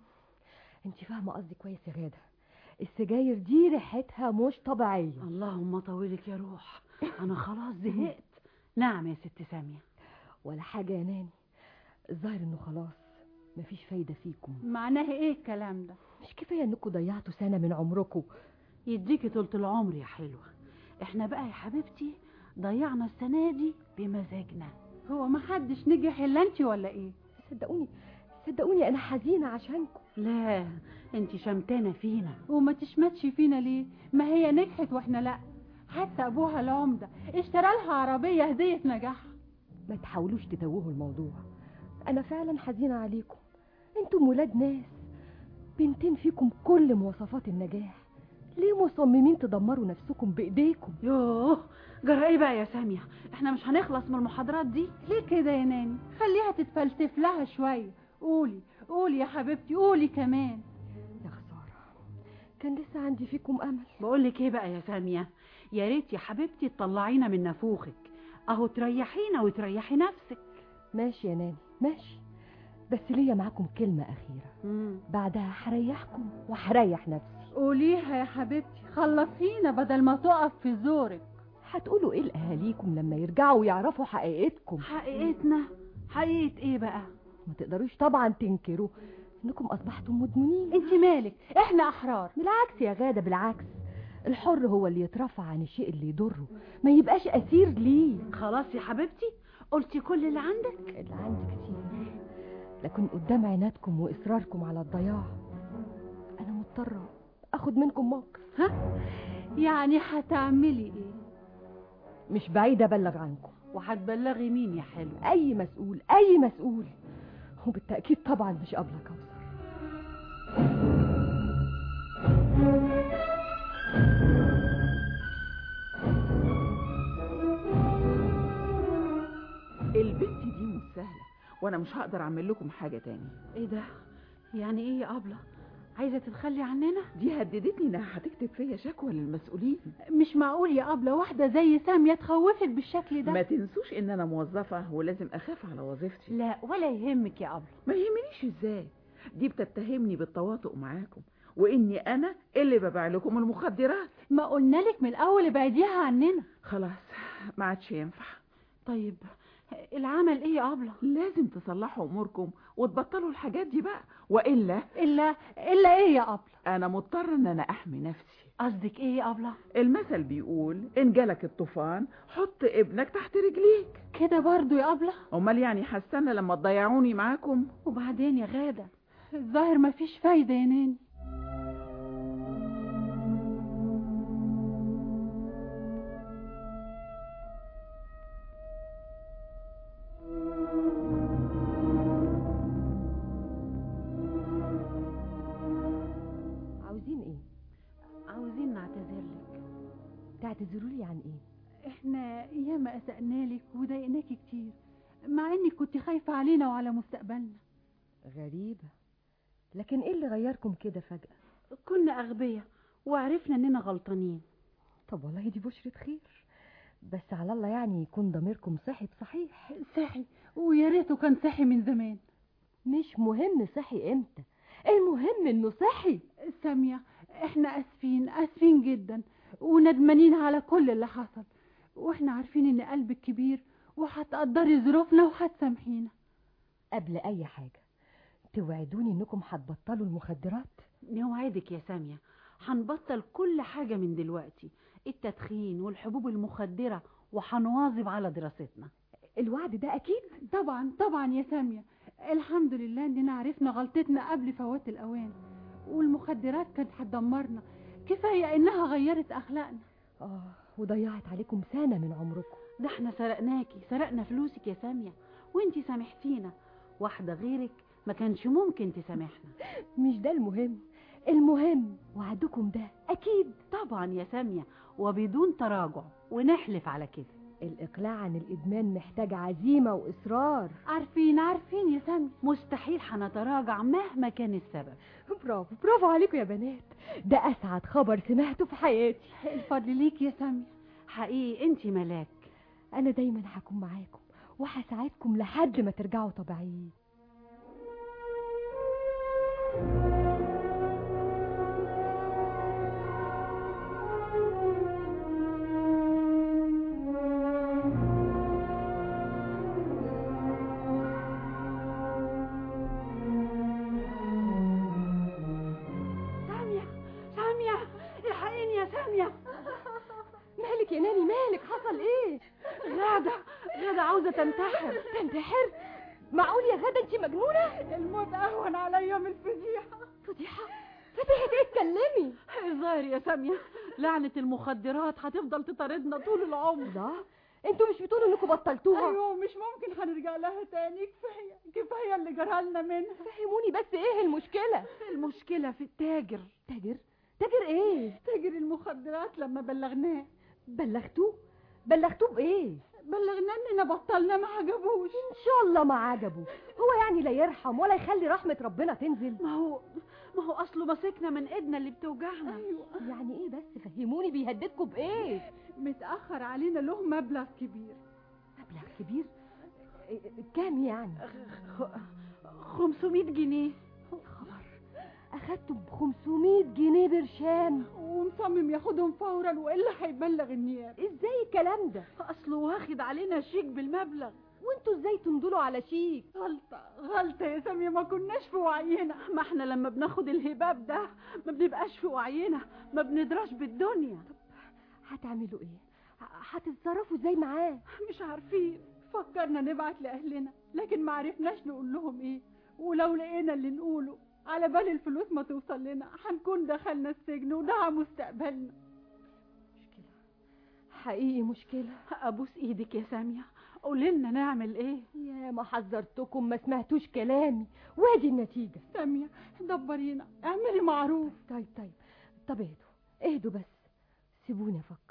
انت فاهمة قصدي كويس يا غادة، السجاير دي ريحتها مش طبيعية. اللهم طولك يا روح، أنا خلاص زهقت. نعم يا ست سامية. ولا حاجة يا ناني، الظاهر انه خلاص مفيش فايدة فيكم. معناه ايه الكلام ده؟ مش كفاية انكم ضيعتوا سنة من عمركم؟ يديكي طولة العمر يا حلوة. احنا بقى يا حبيبتي ضيعنا السنة دي بمزاجنا. هو ما حدش نجح الا انت ولا ايه؟ صدقوني صدقوني انا حزينة عشانكم. لا انت شمتانة فينا. وما تشمتش فينا ليه؟ ما هي نجحت واحنا لا. حتى ابوها العمدة اشترى لها عربية هدية نجاحها. ما تحاولوش تتوهوا الموضوع، انا فعلا حزينة عليكم. انتم ولاد ناس، بنتين فيكم كل مواصفات النجاح، ليه مصممين تدمروا نفسكم بايديكم؟ يوه، جرى ايه بقى يا سامية؟ احنا مش هنخلص من المحاضرات دي. ليه كده يا ناني؟ خليها تتفلسف لها شوية. قولي قولي يا حبيبتي، قولي كمان. يا خسارة، كان لسه عندي فيكم امل. بقولك ايه بقى يا سامية، يا ريت يا حبيبتي تطلعينا من نافوخك، اهو تريحينا وتريحي نفسك. ماشي يا ناني ماشي، بس ليا معاكم كلمة أخيرة. مم. بعدها هريحكم وهريح نفسي. قوليها يا حبيبتي، خلصينا بدل ما تقف في زورك. هتقولوا ايه لأهاليكم لما يرجعوا ويعرفوا حقيقتكم؟ حقيقتنا؟ حقيقة ايه بقى؟ ما تقدروش طبعا تنكروا انكم اصبحتم مدمنين. انت مالك، احنا احرار. بالعكس يا غادة، بالعكس، الحر هو اللي يترفع عن الشيء اللي يضره، ما يبقاش اسير ليه. خلاص يا حبيبتي، قلتي كل اللي عندك. اللي عندي كتير، لكن قدام عنادكم واصراركم على الضياع انا مضطرة اخد منكم موقف. ها؟ يعني هتعملي ايه؟ مش بعيدة ابلغ عنكم. وهتبلغي مين يا حلو؟ اي مسؤول، اي مسؤول، وبالتأكيد طبعا مش قبل كوثر. البنت دي مش سهلة، وانا مش هقدر اعمل لكم حاجة تاني. ايه ده؟ يعني ايه يا أبلة؟ عايزة تتخلي عننا؟ دي هددتني انها هتكتب فيا شكوى للمسؤولين. مش معقول يا أبلة واحدة زي سامية تخوفك بالشكل ده. ما تنسوش ان انا موظفة ولازم اخاف على وظيفتي. لا ولا يهمك يا أبلة. ما يهمنيش ازاي، دي بتتهمني بالتواطؤ معاكم واني انا اللي ببيع لكم المخدرات. ما قلنا لك من الاول ابعديها عننا. خلاص ما عادش ينفع. طيب العمل ايه يا أبلة؟ لازم تصلحوا اموركم وتبطلوا الحاجات دي بقى، والا الا الا ايه يا أبلة؟ انا مضطر ان انا احمي نفسي. قصدك ايه يا أبلة؟ المثل بيقول ان جالك الطوفان حط ابنك تحت رجليك. كده برضو يا أبلة؟ امال يعني هستنى لما تضيعوني معاكم؟ وبعدين يا غادة الظاهر مفيش فايدة يا ناني. وضايقناكي كتير، مع انك كنت خايفة علينا وعلى مستقبلنا. غريبة، لكن ايه اللي غيركم كده فجأة؟ كنا أغبياء وعرفنا إننا غلطانين. طب والله دي بشرة خير، بس على الله يعني يكون ضميركم صحي بصحيح. صحي، ويا ريته كان صحي من زمان. مش مهم صحي امتى، المهم انه صحي. سامية، احنا اسفين اسفين جدا وندمانين على كل اللي حصل، واحنا عارفين ان قلبك كبير وهتقدري ظروفنا وهتسامحينا. قبل اي حاجة توعدوني انكم هتبطلوا المخدرات؟ نوعدك يا سامية، هنبطل كل حاجة من دلوقتي، التدخين والحبوب المخدرة، وهنواظب على دراستنا. الوعد ده اكيد؟ طبعا طبعا يا سامية، الحمد لله اننا عرفنا غلطتنا قبل فوات الاوان، والمخدرات كانت هتدمرنا، كفاية انها غيرت اخلاقنا. اه، وضيعت عليكم سنة من عمركم. ده احنا سرقناكي، سرقنا فلوسك يا سامية، وانتي سامحتينا. واحدة غيرك ما كانش ممكن تسامحنا. مش ده المهم، المهم وعدكم ده اكيد. طبعا يا سامية، وبدون تراجع، ونحلف على كده. الاقلاع عن الادمان محتاج عزيمة واصرار. عارفين عارفين يا سامية، مستحيل هنتراجع مهما كان السبب. برافو برافو عليكم يا بنات، ده اسعد خبر سمعته في حياتي. الفضل ليك يا سامية، حقيقي انتي ملاك. انا دايما هكون معاكم وهساعدكم لحد ما ترجعوا طبيعيين. مالك يا ناني، مالك؟ حصل ايه؟ غادة غادة عاوزة تنتحر. تنتحر؟ معقول يا غادة انت مجنونة؟ الموت اهون عليا من الفضيحة. فضيحة؟ فضيحة ايه؟ اتكلمي. الظاهر يا سامية لعنة المخدرات هتفضل تطاردنا طول العمر. لا، انتوا مش بتقولوا انكم بطلتوها؟ ايوه، مش ممكن هنرجع لها تاني، كفاية كفاية اللي جرالنا منها. فهموني بس ايه المشكلة؟ المشكلة في التاجر. تاجر؟ تاجر ايه؟ تاجر المخدرات. لما بلغناه. بلغتوه؟ بلغتوه بايه؟ بلغناه اننا بطلنا، ما عجبوش. ان شاء الله ما عجبه، هو يعني لا يرحم ولا يخلي رحمة ربنا تنزل؟ ما هو ما هو اصله ماسكنا من ايدنا اللي بتوجعنا. ايوه. يعني ايه بس؟ فهموني، بيهددكم بايه؟ متأخر علينا له مبلغ كبير. مبلغ كبير؟ كام يعني؟ خمسمية جنيه. خبر، اخدته بخمسمية جنيه برشام، ومصمم ياخدهم فورا والا هيبلغ النيابه. ازاي الكلام ده؟ اصله واخد علينا شيك بالمبلغ. وانتوا ازاي تمضوا على شيك؟ غلطه غلطه يا ساميه، ما كناش في وعينا. ما احنا لما بناخد الهباب ده ما بنبقاش في وعينا، ما بندراش بالدنيا. طب هتعملوا ايه؟ هتتصرفوا ازاي معاه؟ مش عارفين، فكرنا نبعت لاهلنا لكن ما عرفناش نقول لهم ايه، ولو لقينا اللي نقوله على بال الفلوس ما توصل لنا هنكون دخلنا السجن وضاع مستقبلنا. مشكلة حقيقي، مشكلة. ابوس ايدك يا سامية، قولي لنا نعمل ايه. يا ما حذرتكم ما سمعتوش كلامي، وادي النتيجة. سامية دبرينا، اعملي معروف. طيب طيب طب اهدوا اهدوا بس، سيبوني افكر.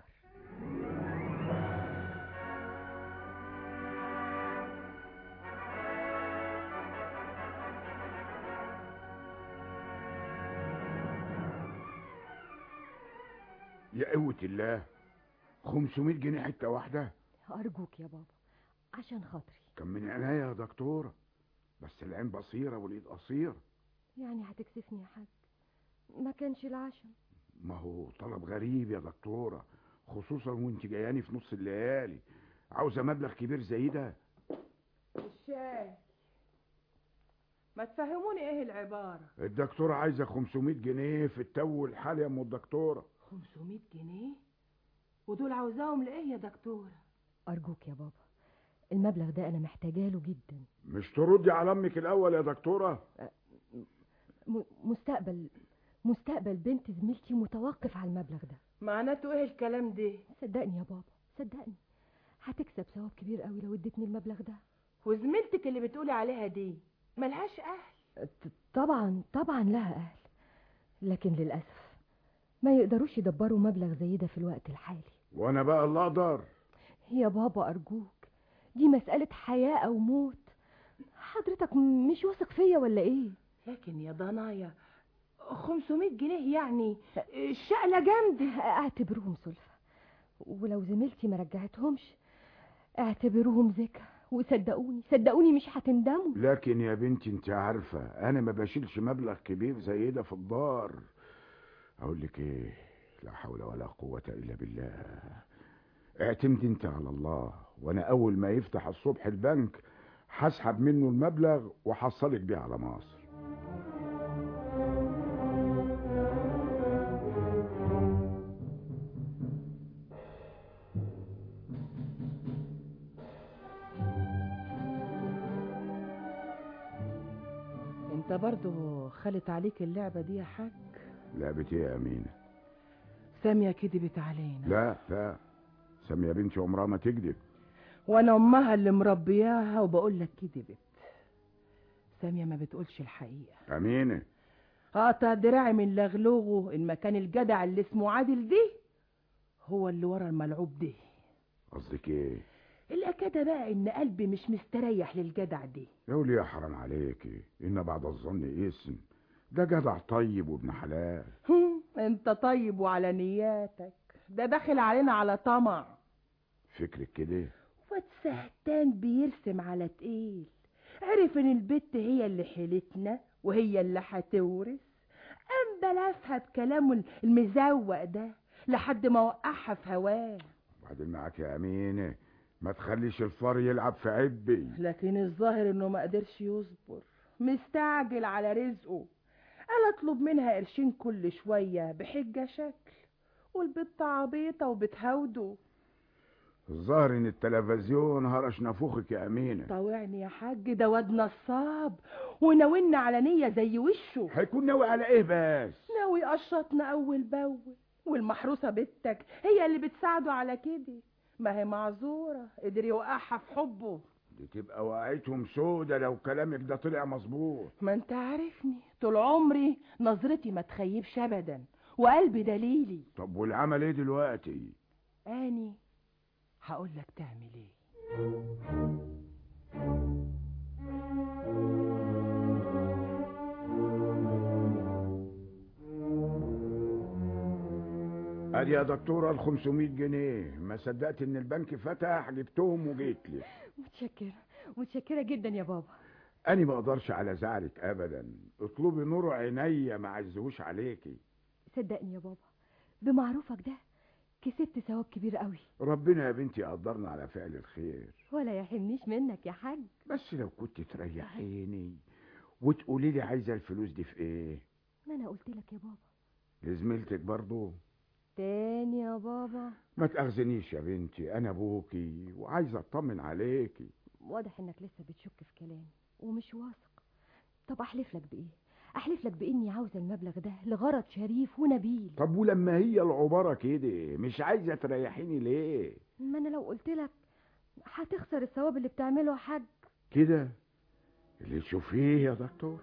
يا قوة الله، خمسمية جنيه حتة واحدة؟ أرجوك يا بابا عشان خاطري. كان من عينيا يا دكتورة، بس العين بصيرة والإيد قصيرة. يعني هتكسفني يا حاج؟ ما كانش العشم. ما هو طلب غريب يا دكتورة، خصوصا وانت جاياني في نص الليالي، عاوزة مبلغ كبير زي ده. الشاي، ما تفهموني ايه العبارة؟ الدكتورة عايزة خمسمية جنيه في التو والحال يا ام الدكتورة. خمسمية جنيه؟ ودول عاوزاهم لايه يا دكتورة؟ أرجوك يا بابا، المبلغ ده أنا محتاجاه له جدا. مش تردي على أمك الأول يا دكتورة؟ م- مستقبل مستقبل بنت زميلتي متوقف على المبلغ ده. معناته ايه الكلام ده؟ صدقني يا بابا، صدقني هتكسب ثواب كبير قوي لو اديتني المبلغ ده. وزميلتك اللي بتقولي عليها دي ملهاش اهل؟ طبعا طبعا لها أهل، لكن للأسف ما يقدروش يدبروا مبلغ زي ده في الوقت الحالي. وأنا بقى اللي أقدر. يا بابا أرجوك، دي مسألة حياة أو موت. حضرتك مش واثق فيا ولا إيه؟ لكن يا ضنايا خمسمية جنيه يعني الشقلة جامدة. اعتبروهم سلفة، ولو زميلتي ما رجعتهمش اعتبروهم زكا، وصدقوني صدقوني مش هتندموا. لكن يا بنتي انت عارفة انا ما بشيلش مبلغ كبير زي ده في الدار. اقول لك ايه، لا حول ولا قوة الا بالله. اعتمد انت على الله، وانا اول ما يفتح الصبح البنك هسحب منه المبلغ وحصلك بيه على مصر. انت برضو خلت عليك اللعبة دي يا حاج؟ لعبة ايه يا امينة؟ سامية كدبت علينا. لا لا، سامية بنتي عمرها ما تكذب. وانا امها اللي مربياها وبقول لك كدبت. سامية ما بتقولش الحقيقة. امينة، قطع دراعي من لغلوغه ان ما كان الجدع اللي اسمه عادل ده هو اللي ورا الملعوب ده. قصدك ايه؟ الأكادة بقى ان قلبي مش مستريح للجدع ده. يا وليه حرام عليكي، ان بعد الظن اسم، ده جدع طيب وابن حلال. انت طيب وعلى نياتك، ده داخل علينا على طمع. فكرك كده؟ واد سهتان بيرسم على تقيل، عرف ان البت هي اللي حيلتنا وهي اللي هتورث، قام بلفها بكلامه المزوق ده لحد ما وقعها في هواه. بعدين معاك يا امينه، ما تخليش الفار يلعب في عبي. لكن الظاهر انه ما قدرش يصبر، مستعجل على رزقه. قال اطلب منها قرشين كل شويه بحجه شكل، والبت عبيطه وبتهوده. الظاهر ان التلفزيون هرش نافوخك يا امينه. طوعني يا حاج، ده واد نصاب وناوينا على نيه زي وشه. هيكون ناوي على ايه بس؟ ناوي قشطنا اول باول، والمحروسه بنتك هي اللي بتساعده على كده. ما هي معذوره، قدر يوقعها في حبه. دي تبقى وقعتهم سودة لو كلامك ده طلع مظبوط. ما انت عارفني طول عمري نظرتي ما تخيبش ابدا، وقلبي دليلي. طب والعمل ايه دلوقتي؟ اني هقول لك تعمل ايه. ادي يا دكتوره ال خمسمية جنيه، ما صدقت ان البنك فتح جبتهم وجيت لي. متشكرة متشكرة جدا يا بابا. انا ما اقدرش على زعلك ابدا، اطلبي نور عينيا ما عزهوش عليكي. صدقني يا بابا، بمعروفك ده كسبت ثواب كبير قوي. ربنا يا بنتي يقدرنا على فعل الخير. ولا يحرمنيش منك يا حاج. بس لو كنت تريحيني وتقولي لي عايزه الفلوس دي في ايه. ما انا قلت لك يا بابا. لزميلتك برضو تاني يا بابا. ما تأخذنيش يا بنتي، انا ابوكي وعايزه اطمن عليكي. واضح انك لسه بتشك في كلامي ومش واثق. طب احلف لك بايه؟ احلف لك باني عاوزه المبلغ ده لغرض شريف ونبيل. طب ولما هي العباره كده مش عايزه تريحيني ليه؟ ما انا لو قلت لك هتخسر الثواب اللي بتعمله يا حاج. كده اللي تشوفيه يا دكتور.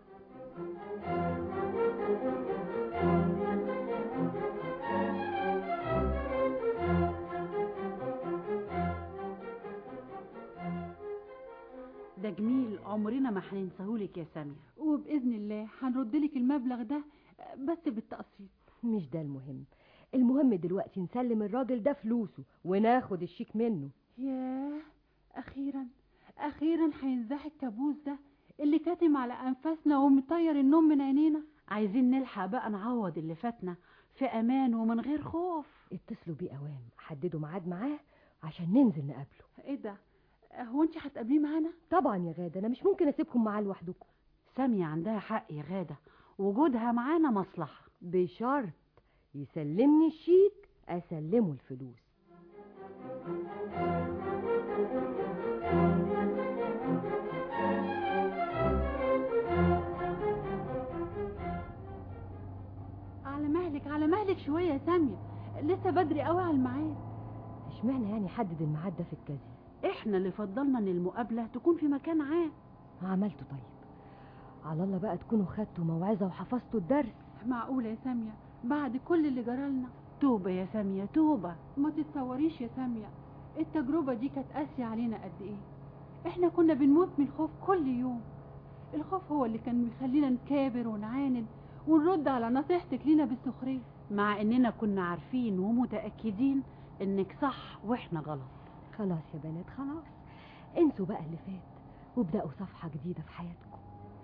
ده جميل، عمرنا ما هننساهولك يا سامية. وبإذن الله هنردلك المبلغ ده بس بالتقسيط. مش ده المهم، المهم دلوقتي نسلم الراجل ده فلوسه وناخد الشيك منه. ياه، أخيرا أخيرا هينزاح الكابوس ده اللي كاتم على أنفاسنا ومطير النوم من عينينا. عايزين نلحق بقى نعوض اللي فاتنا في أمان ومن غير خوف. اتصلوا بيه أوام، حددوا ميعاد معاه عشان ننزل نقابله. ايه ده، هو انت هتقابليه معانا؟ طبعا يا غادة، أنا مش ممكن أسيبكم معاه لوحدكم. سامية عندها حق يا غادة، وجودها معانا مصلحة. بشرط يسلمني الشيك أسلمه الفلوس. على مهلك على مهلك شوية يا سامية، لسه بدري قوي على الميعاد. اشمعنى يعني حدد الميعاد ده في الكذب؟ احنا اللي فضلنا ان المقابلة تكون في مكان عام. عملته طيب، على الله بقى تكونوا خدتوا موعظة وحفظتوا الدرس. معقولة يا سامية بعد كل اللي جرالنا؟ توبة يا سامية توبة. ما تتصوريش يا سامية التجربة دي كانت قاسية علينا قد ايه. احنا كنا بنموت من الخوف كل يوم. الخوف هو اللي كان بيخلينا نكابر ونعاند ونرد على نصيحتك لينا بالسخرية، مع اننا كنا عارفين ومتأكدين انك صح واحنا غلط. خلاص يا بنات خلاص، انسوا بقى اللي فات وابدأوا صفحة جديدة في حياتكم.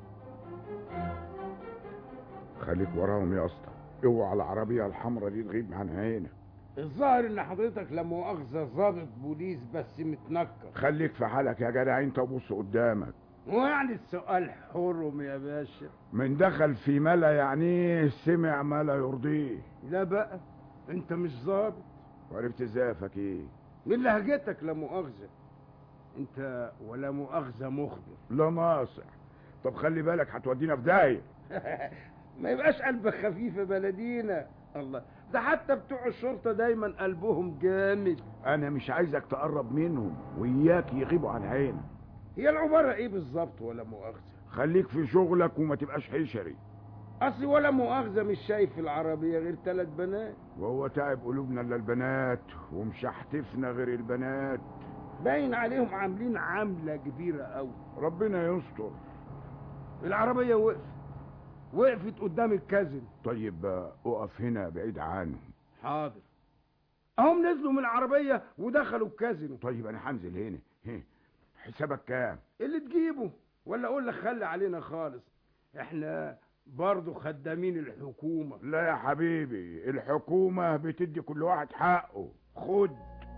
خليك وراهم يا اسطى، اوعى العربيه الحمراء دي تغيب عن عينك. الظاهر ان حضرتك لا مؤاخذه ضابط بوليس بس متنكر. خليك في حالك يا جدع انت وبص قدامك. ويعني السؤال حرم يا باشا. من دخل في ما لا يعنيه سمع ما لا يرضيه. لا بقى انت مش ظابط. وعرفت ازاي فاكيه؟ من لهجتك لا مؤاخذه. انت ولا مؤاخذه مخبر. لا ناصح. طب خلي بالك هتودينا في داهيه. ما يبقاش قلبك خفيف يا بلدينا. الله، ده حتى بتوع الشرطه دايما قلبهم جامد. انا مش عايزك تقرب منهم وياك يغيبوا عن عينك. هي العباره ايه بالظبط ولا مؤاخذه؟ خليك في شغلك وما تبقاش حشري. اصل ولا مؤاخذه مش شايف في العربيه غير ثلاث بنات. وهو تعب قلوبنا الا البنات ومش هحتفنا غير البنات. باين عليهم عاملين عامله كبيره قوي. ربنا يستر. العربيه وقفت وقفت قدام الكازن. طيب اقف هنا بعيد عنهم. حاضر. اهم نزلوا من العربيه ودخلوا الكازينو. طيب انا هنزل هنا. هي. حسابك كام؟ اللي تجيبه، ولا اقول لك خلي علينا خالص، احنا برضو خدامين الحكومه. لا يا حبيبي، الحكومه بتدي كل واحد حقه. خد.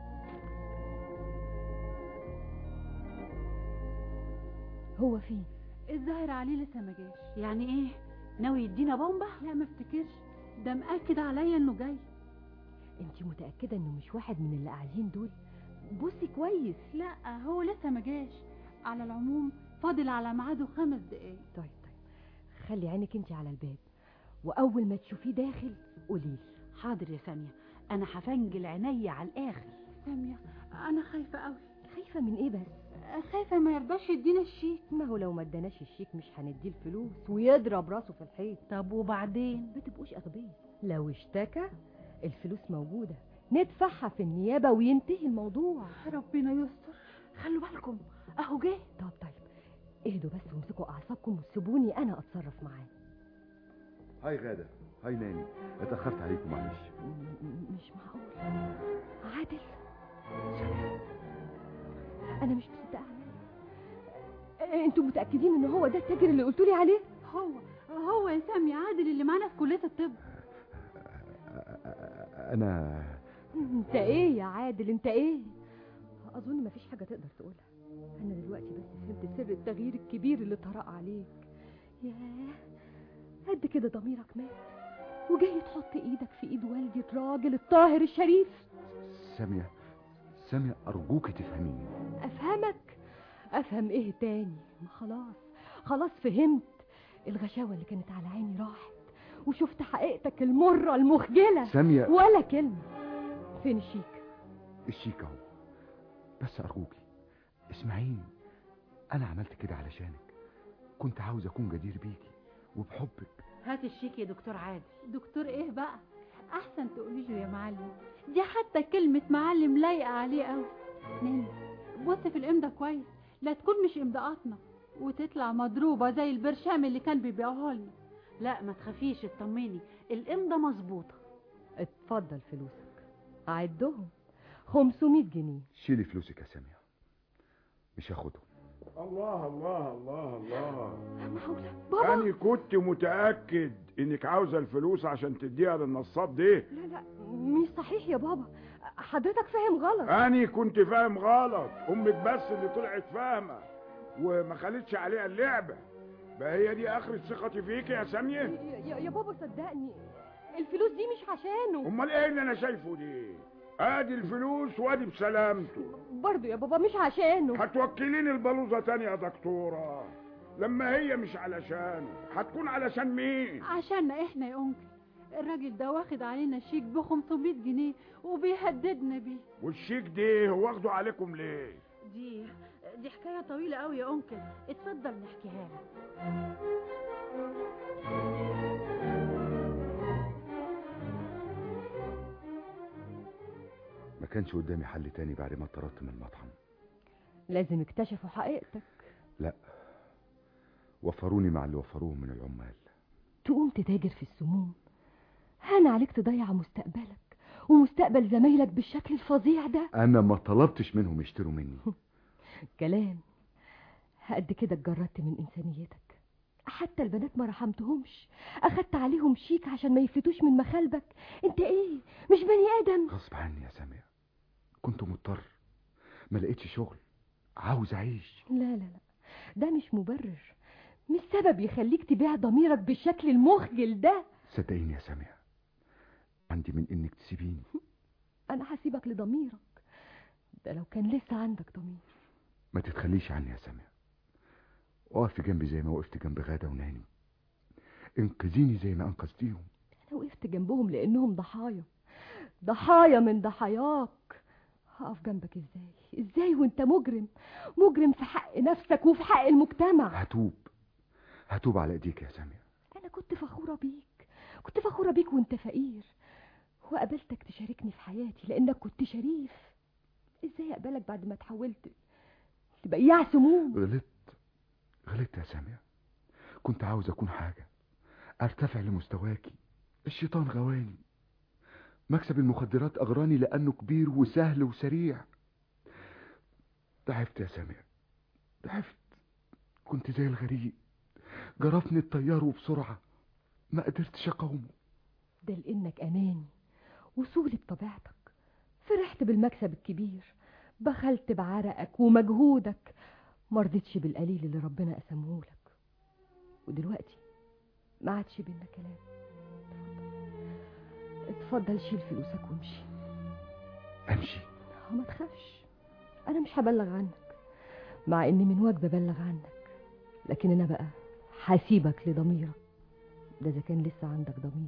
هو فين؟ الظاهر عليه لسه ما جاش. يعني ايه؟ ناوي يدينا بومبة؟ لا ما افتكرش، ده مأكد عليا انه جاي. انت متأكدة انه مش واحد من اللي قاعدين دول؟ بصي كويس. لا هو لسه ما جاش. على العموم فاضل على ميعاده خمس دقايق. طيب طيب خلي عينك انت على الباب، واول ما تشوفيه داخل قوليلي. حاضر يا سامية، انا هفنجل عيني على الاخر. سامية انا خايفة قوي. خايفة من ايه بس؟ خايفة ما يرضاش يدينا الشيك. ما هو لو ما اداناش الشيك مش هنديه الفلوس ويضرب راسه في الحيط. طب وبعدين؟ ما تبقوش اغبياء. لو اشتكى الفلوس موجودة، ندفعها في النيابة وينتهي الموضوع. ربنا يستر. خلوا بالكم اهو جه. طب طيب اهدوا بس وامسكوا اعصابكم وسيبوني انا اتصرف معاه. هاي غادة، هاي ناني، اتأخرت عليكم معلش. مش معقول. عادل، انا مش مصدقه عليه. انتوا متاكدين ان هو ده التاجر اللي قلتولي عليه؟ هو هو يا سامي عادل اللي معانا في كليه الطب. انا انت ايه يا عادل؟ انت ايه؟ اظن مفيش حاجه تقدر تقولها. انا دلوقتي بس فهمت سر التغيير الكبير اللي طرأ عليك. ياه، قد كده ضميرك مات وجاي تحط ايدك في ايد والدي الراجل الطاهر الشريف. سامية سامية ارجوكي تفهميني. افهمك؟ افهم ايه تاني؟ ما خلاص خلاص فهمت. الغشاوة اللي كانت على عيني راحت وشفت حقيقتك المرة المخجلة. سامية ولا كلمة. فين الشيك؟ الشيك اهو، بس ارجوكي اسمعيني. انا عملت كده علشانك، كنت عاوز اكون جدير بيكي وبحبك. هات الشيك يا دكتور عادل. دكتور ايه بقى؟ احسن تقولي له يا معلم، دي حتى كلمة معلم لايقة عليه قوي. ناني بص في الامضة كويس، لا تكون مش امضاءاتنا وتطلع مضروبة زي البرشام اللي كان بيبيعوها لنا. لا ما تخافيش اطمني، الامضة مظبوطة. اتفضل فلوسك، عدهم خمسمية جنيه. شيلي فلوسك يا سامية، مش هاخدهم. الله الله الله الله. معقولة بابا؟ أنا كنت متأكد إنك عاوزة الفلوس عشان تديها للنصاب دي. لا لا مش صحيح يا بابا، حضرتك فاهم غلط. أنا كنت فاهم غلط، أمك بس اللي طلعت فاهمة وما خلتش عليها اللعبة. بقى هي دي آخر ثقتي فيك يا سامية؟ يا, يا بابا صدقني الفلوس دي مش عشانه. أمال إيه اللي أنا شايفه دي؟ ادي الفلوس وادي بسلامته. برضو يا بابا مش عشانه. هتوكليني البلوزه تانية يا دكتوره؟ لما هي مش علشانه هتكون علشان مين؟ عشاننا احنا يا انكل. الراجل ده واخد علينا شيك ب خمسمية جنيه وبيهددنا بيه. والشيك ده هو واخده عليكم ليه؟ دي دي حكايه طويله قوي يا انكل، اتفضل نحكيها لك. ما كانش قدامي حل تاني بعد ما اتطردت من المطعم. لازم اكتشفوا حقيقتك. لا، وفروني مع اللي وفروه من العمال. تقوم تتاجر في السموم؟ هان عليك تضيع مستقبلك ومستقبل زمايلك بالشكل الفظيع ده. انا ما طلبتش منهم يشتروا مني. كلام قد كده اتجردت من انسانيتك. حتى البنات ما رحمتهمش، اخدت عليهم شيك عشان ما يفلتوش من مخالبك. انت ايه، مش بني ادم؟ غصب عني يا سامية، كنت مضطر، ما لقيتش شغل، عاوز اعيش. لا لا لا، ده مش مبرر، مش سبب يخليك تبيع ضميرك بالشكل المخجل ده. صدقيني يا سامية، عندي من انك تسيبيني. انا هسيبك لضميرك ده لو كان لسه عندك ضمير. ما تتخليش عني يا سامية، وقف جنبي زي ما وقفت جنب غادة وناني، انقذيني زي ما انقذتيهم. انا وقفت جنبهم لانهم ضحايا، ضحايا من ضحاياك. هقف جنبك ازاي ازاي وانت مجرم، مجرم في حق نفسك وفي حق المجتمع. هتوب هتوب على ايديك يا سامية. انا كنت فخورة بيك، كنت فخورة بيك وانت فقير، وقبلتك تشاركني في حياتي لانك كنت شريف. ازاي اقبلك بعد ما تحولت تبيع سموم؟ غلطت غلطت يا سامية، كنت عاوز اكون حاجة، ارتفع لمستواكي. الشيطان غواني، مكسب المخدرات اغراني لانه كبير وسهل وسريع. ضعفت يا سامية، ضعفت، كنت زي الغريق، جرفني الطيار وبسرعة ما قدرتش اقاومه. ده لانك اناني وصولي بطبيعتك، فرحت بالمكسب الكبير، بخلت بعرقك ومجهودك، مرضتش بالقليل اللي ربنا قسمهولك. ودلوقتي ما عادش بينا كلام. اتفضل شيل فلوسك وامشي. امشي؟ ما تخافش، انا مش هبلغ عنك، مع اني من واجبي ابلغ عنك، لكن انا بقى هسيبك لضميرك، ده اذا كان لسه عندك ضمير.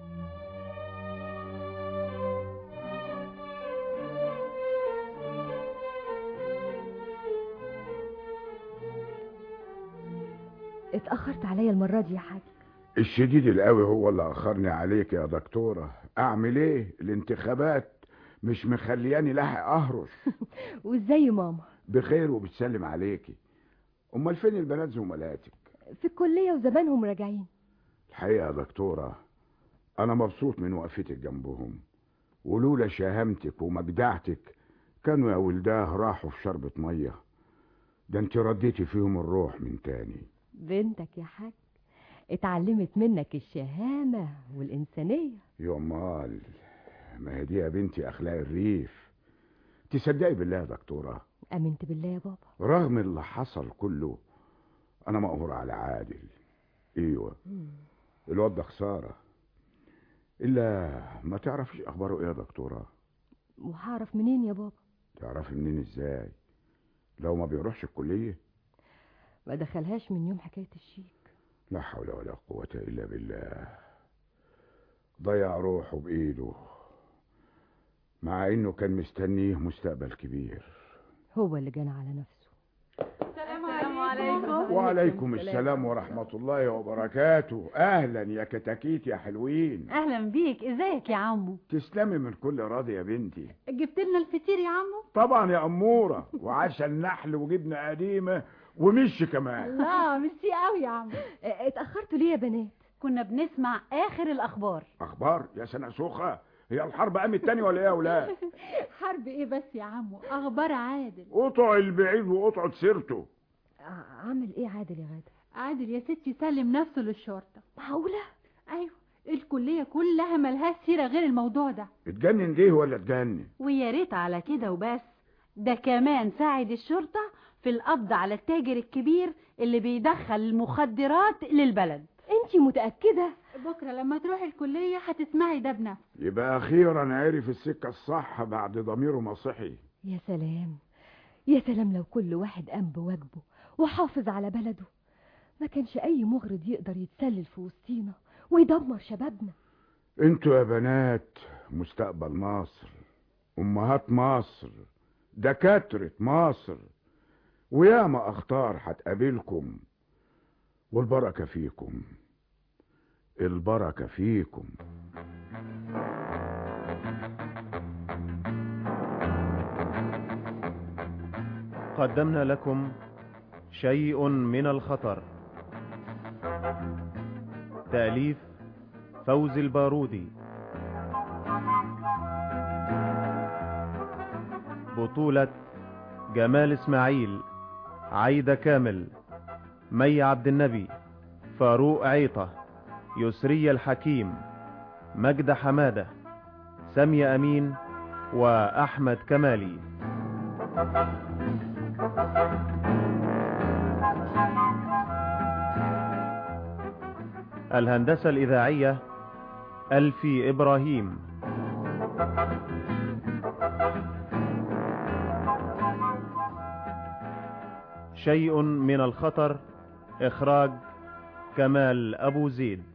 اتأخرت عليا المرة دي يا حاج. الشديد القوي هو اللي اخرني عليك يا دكتورة. اعمل ايه، الانتخابات مش مخلياني لاحق اهرش. وازاي ماما؟ بخير وبتسلم عليكي. امال فين البنات زملاتك؟ في الكلية وزمانهم راجعين. الحقيقة يا دكتورة انا مبسوط من وقفتك جنبهم، ولولا شهامتك ومجدعتك كانوا يا ولداه راحوا في شربة مية. ده انت رديتي فيهم الروح من تاني. بنتك يا حاج اتعلمت منك الشهامة والإنسانية. يا امال، ما هي دي يا بنتي اخلاق الريف. تصدقي بالله يا دكتورة؟ امنت بالله يا بابا. رغم اللي حصل كله انا مقهور على عادل. ايوه الواد ده خسارة. الا ما تعرفش اخباره ايه يا دكتورة؟ وهعرف منين يا بابا؟ تعرفي منين ازاي لو ما بيروحش الكلية؟ ما دخلهاش من يوم حكاية الشيك. لا حول ولا قوة الا بالله. ضيع روحه بايده مع انه كان مستنيه مستقبل كبير. هو اللي جنى على نفسه. السلام عليكم. وعليكم السلام ورحمة الله وبركاته. اهلا يا كتاكيت يا حلوين. اهلا بيك، ازيك يا عمو؟ تسلمي من كل راضي يا بنتي. جبت لنا الفطير يا عمو؟ طبعا يا امورة، وعسل نحل وجبنة قديمة ومش كمان. لا ميرسي قوي يا عمو. اتأخرتوا ليه يا بنات؟ كنا بنسمع اخر الاخبار. اخبار يا سنة سوخة، هي الحرب قامت تاني ولا ايه يا اولاد؟ حرب ايه بس يا عمو، اخبار عادل. قطع البعيد وقطعة سيرته. عامل ايه عادل يا غادة؟ عادل يا ستي سلم نفسه للشرطة. معقولة؟ ايوه، الكلية كلها ملهاش سيرة غير الموضوع ده. اتجنن ليه ولا اتجنن؟ ويا ريت على كده وبس، ده كمان ساعد الشرطة في القبض على التاجر الكبير اللي بيدخل المخدرات للبلد. انتي متأكدة؟ بكرة لما تروح الكلية هتسمعي ده بنفسك. يبقى اخيرا عرف السكة الصح بعد ضميره ما صحي. يا سلام يا سلام، لو كل واحد قام بواجبه وحافظ على بلده ما كانش اي مغرض يقدر يتسلل في وسطينا ويدمر شبابنا. انتوا يا بنات مستقبل مصر، امهات مصر، دكاترة مصر، وياما اخطار هتقابلكم، والبركة فيكم، البركة فيكم. قدمنا لكم شيء من الخطر. تأليف فوزي البارودي. بطولة جمال إسماعيل، عايدة كامل، مي عبد النبي، فاروق عيطة، يسري الحكيم، مجدة حمادة، سامية أمين، وأحمد كمالي. الهندسة الإذاعية ألفي إبراهيم. شيء من الخطر، إخراج كمال أبو زيد.